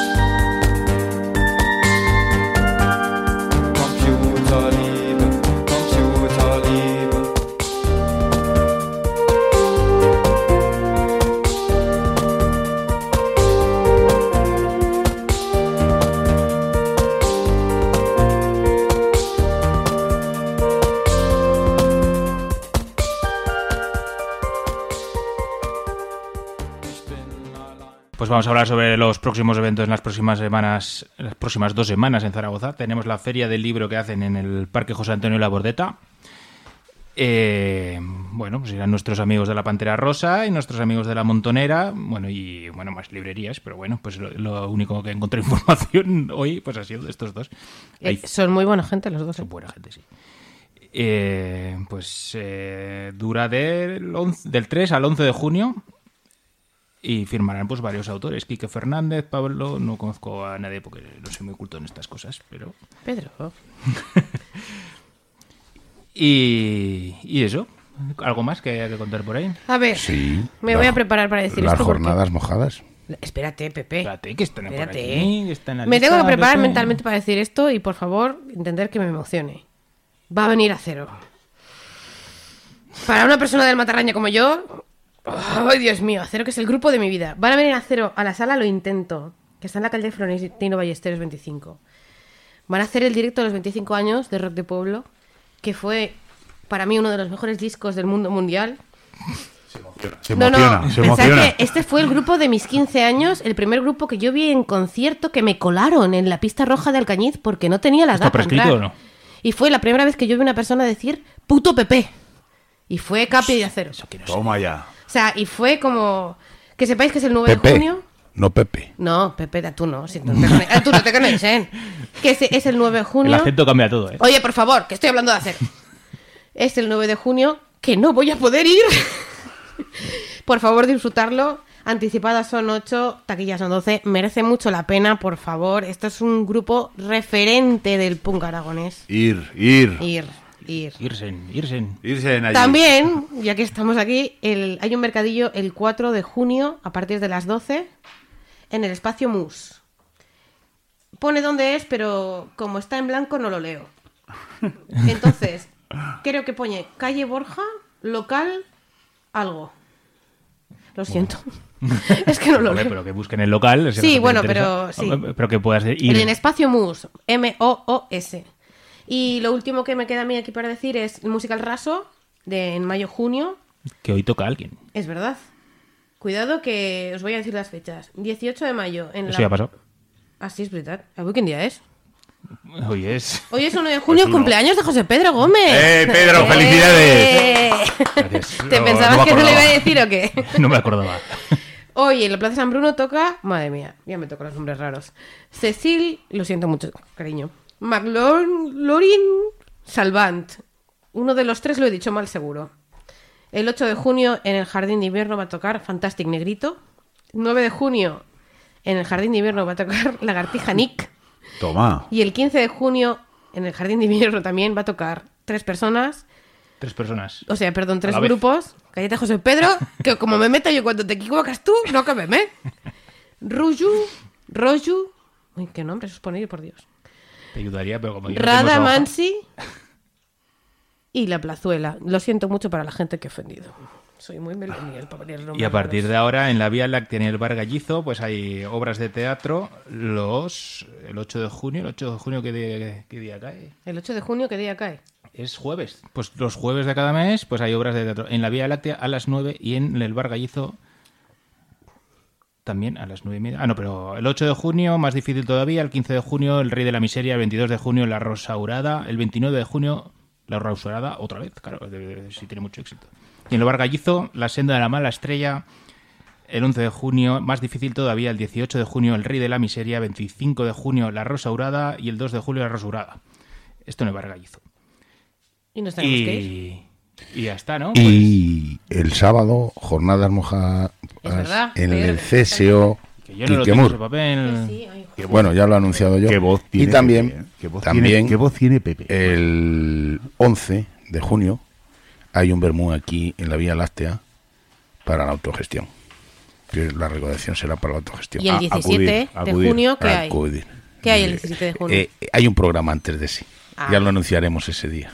[SPEAKER 10] Computer liebe, Computer liebe.
[SPEAKER 7] Pues vamos a hablar sobre los próximos eventos en las próximas semanas, en las próximas dos semanas en Zaragoza. Tenemos la feria del libro que hacen en el Parque José Antonio Labordeta. Eh, bueno, pues irán nuestros amigos de la Pantera Rosa y nuestros amigos de la Montonera, bueno, y bueno, más librerías, pero bueno, pues lo, lo único que encontré información hoy pues ha sido de estos dos.
[SPEAKER 8] Eh,
[SPEAKER 7] Hay-
[SPEAKER 8] son muy buena gente los dos. ¿eh?
[SPEAKER 7] son buena gente, sí. Eh, pues eh, dura del, once, del tres al once de junio y firmarán pues varios autores. Quique Fernández, Pablo, no conozco a nadie porque no soy muy culto en estas cosas, pero...
[SPEAKER 8] Pedro.
[SPEAKER 7] y, y eso, ¿algo más que haya que contar por ahí?
[SPEAKER 8] A ver,
[SPEAKER 3] Sí,
[SPEAKER 8] me
[SPEAKER 3] la-
[SPEAKER 8] voy a preparar para decir
[SPEAKER 3] Las
[SPEAKER 8] esto. porque-
[SPEAKER 3] jornadas mojadas.
[SPEAKER 8] Espérate, Pepe.
[SPEAKER 7] Espérate, que están por
[SPEAKER 8] Espérate.
[SPEAKER 7] aquí, que está en la
[SPEAKER 8] Me
[SPEAKER 7] lista,
[SPEAKER 8] tengo que preparar
[SPEAKER 7] Pepe.
[SPEAKER 8] mentalmente para decir esto y por favor, entender que me emocione. Va a venir Acero. Para una persona del Matarraña como yo, ¡ay, Dios mío! Acero, que es el grupo de mi vida. Van a venir Acero a la sala Lo Intento, que está en la calle Florentino Ballesteros veinticinco. Van a hacer el directo de los veinticinco años de Rock de Pueblo, que fue para mí uno de los mejores discos del mundo mundial.
[SPEAKER 6] Se
[SPEAKER 8] No,
[SPEAKER 6] emociona,
[SPEAKER 8] no,
[SPEAKER 6] se
[SPEAKER 8] pensad
[SPEAKER 6] emociona.
[SPEAKER 8] que este fue el grupo de mis quince años, el primer grupo que yo vi en concierto que me colaron en la pista roja de Alcañiz porque no tenía la edad
[SPEAKER 7] ¿Está
[SPEAKER 8] para
[SPEAKER 7] prescrito
[SPEAKER 8] entrar.
[SPEAKER 7] o no?
[SPEAKER 8] Y fue la primera vez que yo vi a una persona decir puto Pepe. Y fue Capi de Acero.
[SPEAKER 6] Toma ya.
[SPEAKER 8] O sea, y fue como... Que sepáis que es el nueve de
[SPEAKER 3] Pepe,
[SPEAKER 8] junio.
[SPEAKER 3] no Pepe.
[SPEAKER 8] No, Pepe, tú no. Si tú, no te conoces- tú no te conoces. Que es, es el nueve de
[SPEAKER 7] El
[SPEAKER 8] junio.
[SPEAKER 7] acento cambia todo, ¿eh?
[SPEAKER 8] Oye, por favor, que estoy hablando de Acero. Es el nueve de junio, que no voy a poder ir. Por favor, disfrutarlo. Anticipadas son ocho, taquillas son doce. Merece mucho la pena, por favor. Esto es un grupo referente del punk aragonés.
[SPEAKER 6] Ir, ir.
[SPEAKER 8] Ir, ir.
[SPEAKER 7] Irsen, Irsen.
[SPEAKER 6] Irse en allí.
[SPEAKER 8] También, ya que estamos aquí, el, hay un mercadillo el cuatro de junio, a partir de las doce, en el espacio Mus. Pone dónde es, pero como está en blanco no lo leo. Entonces, creo que pone calle Borja, local, algo. Lo siento. Es que no lo
[SPEAKER 7] Hombre,
[SPEAKER 8] leo.
[SPEAKER 7] pero que busquen el local. si a la
[SPEAKER 8] Sí,
[SPEAKER 7] gente
[SPEAKER 8] bueno,
[SPEAKER 7] le interesa.
[SPEAKER 8] pero sí.
[SPEAKER 7] Hombre, Pero que puedas ir.
[SPEAKER 8] En el espacio Mus, M O O S. Y lo último que me queda a mí aquí para decir es el musical Raso, de en mayo-junio.
[SPEAKER 7] Que hoy toca alguien.
[SPEAKER 8] Es verdad. Cuidado que os voy a decir las fechas. dieciocho de mayo. En
[SPEAKER 7] Eso
[SPEAKER 8] la...
[SPEAKER 7] ya pasó.
[SPEAKER 8] Ah, sí, es verdad. ¿Avui qué día es?
[SPEAKER 7] Hoy es.
[SPEAKER 8] Hoy es uno de junio,
[SPEAKER 6] uno.
[SPEAKER 8] cumpleaños de José Pedro Gómez.
[SPEAKER 6] ¡Eh, Pedro,
[SPEAKER 8] ¡Eh!
[SPEAKER 6] felicidades!
[SPEAKER 7] Gracias.
[SPEAKER 8] ¿Te
[SPEAKER 7] No,
[SPEAKER 8] pensabas
[SPEAKER 7] no me
[SPEAKER 8] que no le iba a
[SPEAKER 7] acordaba.
[SPEAKER 8] decir o qué?
[SPEAKER 7] No me acordaba.
[SPEAKER 8] Hoy en la Plaza San Bruno toca... Madre mía, ya me tocan los nombres raros. Cecil, lo siento mucho, cariño. McLaurin Salvant. Uno de los tres lo he dicho mal seguro. El ocho de junio en el Jardín de Invierno va a tocar Fantastic Negrito. nueve de junio en el Jardín de Invierno va a tocar Lagartija Nick.
[SPEAKER 6] Toma.
[SPEAKER 8] Y el quince de junio en el Jardín de Invierno también va a tocar tres personas.
[SPEAKER 7] Tres personas.
[SPEAKER 8] O sea, perdón, tres
[SPEAKER 7] A la vez.
[SPEAKER 8] grupos. Cállate, José Pedro, que como me meta yo cuando te equivocas tú, no que me me. Ruyu, Royu... Uy, qué nombre, eso pone, por Dios.
[SPEAKER 7] Te ayudaría, pero como yo no tengo esa
[SPEAKER 8] Rada
[SPEAKER 7] hoja-
[SPEAKER 8] Mansi y La Plazuela. Lo siento mucho para la gente que he ofendido. Soy muy millennial para poner nombres
[SPEAKER 7] Y a partir
[SPEAKER 8] raros.
[SPEAKER 7] de ahora, en la Vía Láctea, en el Bar Gallizo, pues hay obras de teatro los el ocho de junio. ¿El ocho de junio qué día, qué día cae?
[SPEAKER 8] El ocho de junio, ¿qué día cae?
[SPEAKER 7] Es jueves. Pues los jueves de cada mes, pues hay obras de teatro. En la Vía Láctea a las nueve y en el Bar Gallizo también a las nueve y media. Ah, no, pero el ocho de junio, más difícil todavía. El quince de junio, El Rey de la Miseria. El veintidós de junio, La Rosaurada. El veintinueve de junio, La Rosaurada, otra vez, claro, de- de- si tiene mucho éxito. Y en el Bar Gallizo, La Senda de la Mala Estrella. El once de junio, más difícil todavía, el dieciocho de junio, El Rey de la Miseria. veinticinco de junio, La Rosaurada. Y el dos de julio, La Rosaurada. Esto en el Bar Gallizo.
[SPEAKER 8] Y nos tenemos que ir.
[SPEAKER 7] Y, y ya está, ¿no?
[SPEAKER 3] Y el sábado, jornadas mojadas
[SPEAKER 8] Es verdad,
[SPEAKER 3] en
[SPEAKER 8] pero-
[SPEAKER 3] el C S O
[SPEAKER 7] Que yo no lo tengo ese
[SPEAKER 3] Quiquemur.
[SPEAKER 7] papel.
[SPEAKER 8] Sí, ay,
[SPEAKER 3] Que bueno, ya lo he anunciado yo.
[SPEAKER 6] Qué voz
[SPEAKER 3] y
[SPEAKER 6] tiene
[SPEAKER 3] también,
[SPEAKER 6] Pepe, ¿eh? Qué voz
[SPEAKER 3] también
[SPEAKER 6] tiene- qué voz tiene Pepe.
[SPEAKER 3] el once de junio hay un vermú aquí en la Vía Láctea para la autogestión. Que la recaudación será para la autogestión.
[SPEAKER 8] Y el
[SPEAKER 3] Ah,
[SPEAKER 8] diecisiete
[SPEAKER 6] acudir,
[SPEAKER 8] de
[SPEAKER 6] acudir,
[SPEAKER 8] junio, ¿qué hay?
[SPEAKER 3] acudir.
[SPEAKER 8] ¿Qué hay el diecisiete de junio?
[SPEAKER 3] Eh, hay un programa antes de sí.
[SPEAKER 8] Ah.
[SPEAKER 3] Ya lo anunciaremos ese día.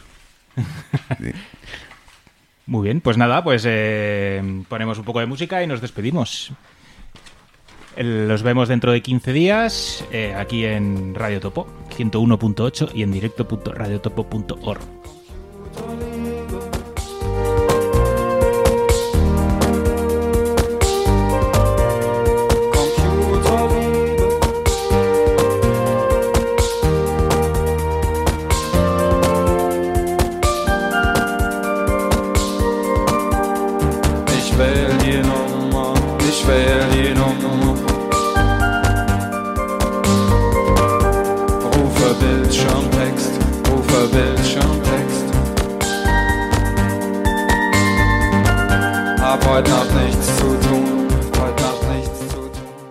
[SPEAKER 7] Muy bien, pues nada, pues eh, ponemos un poco de música y nos despedimos. El- Los vemos dentro de quince días eh, aquí en Radio Topo, ciento uno punto ocho y en directo punto radiotopo punto org.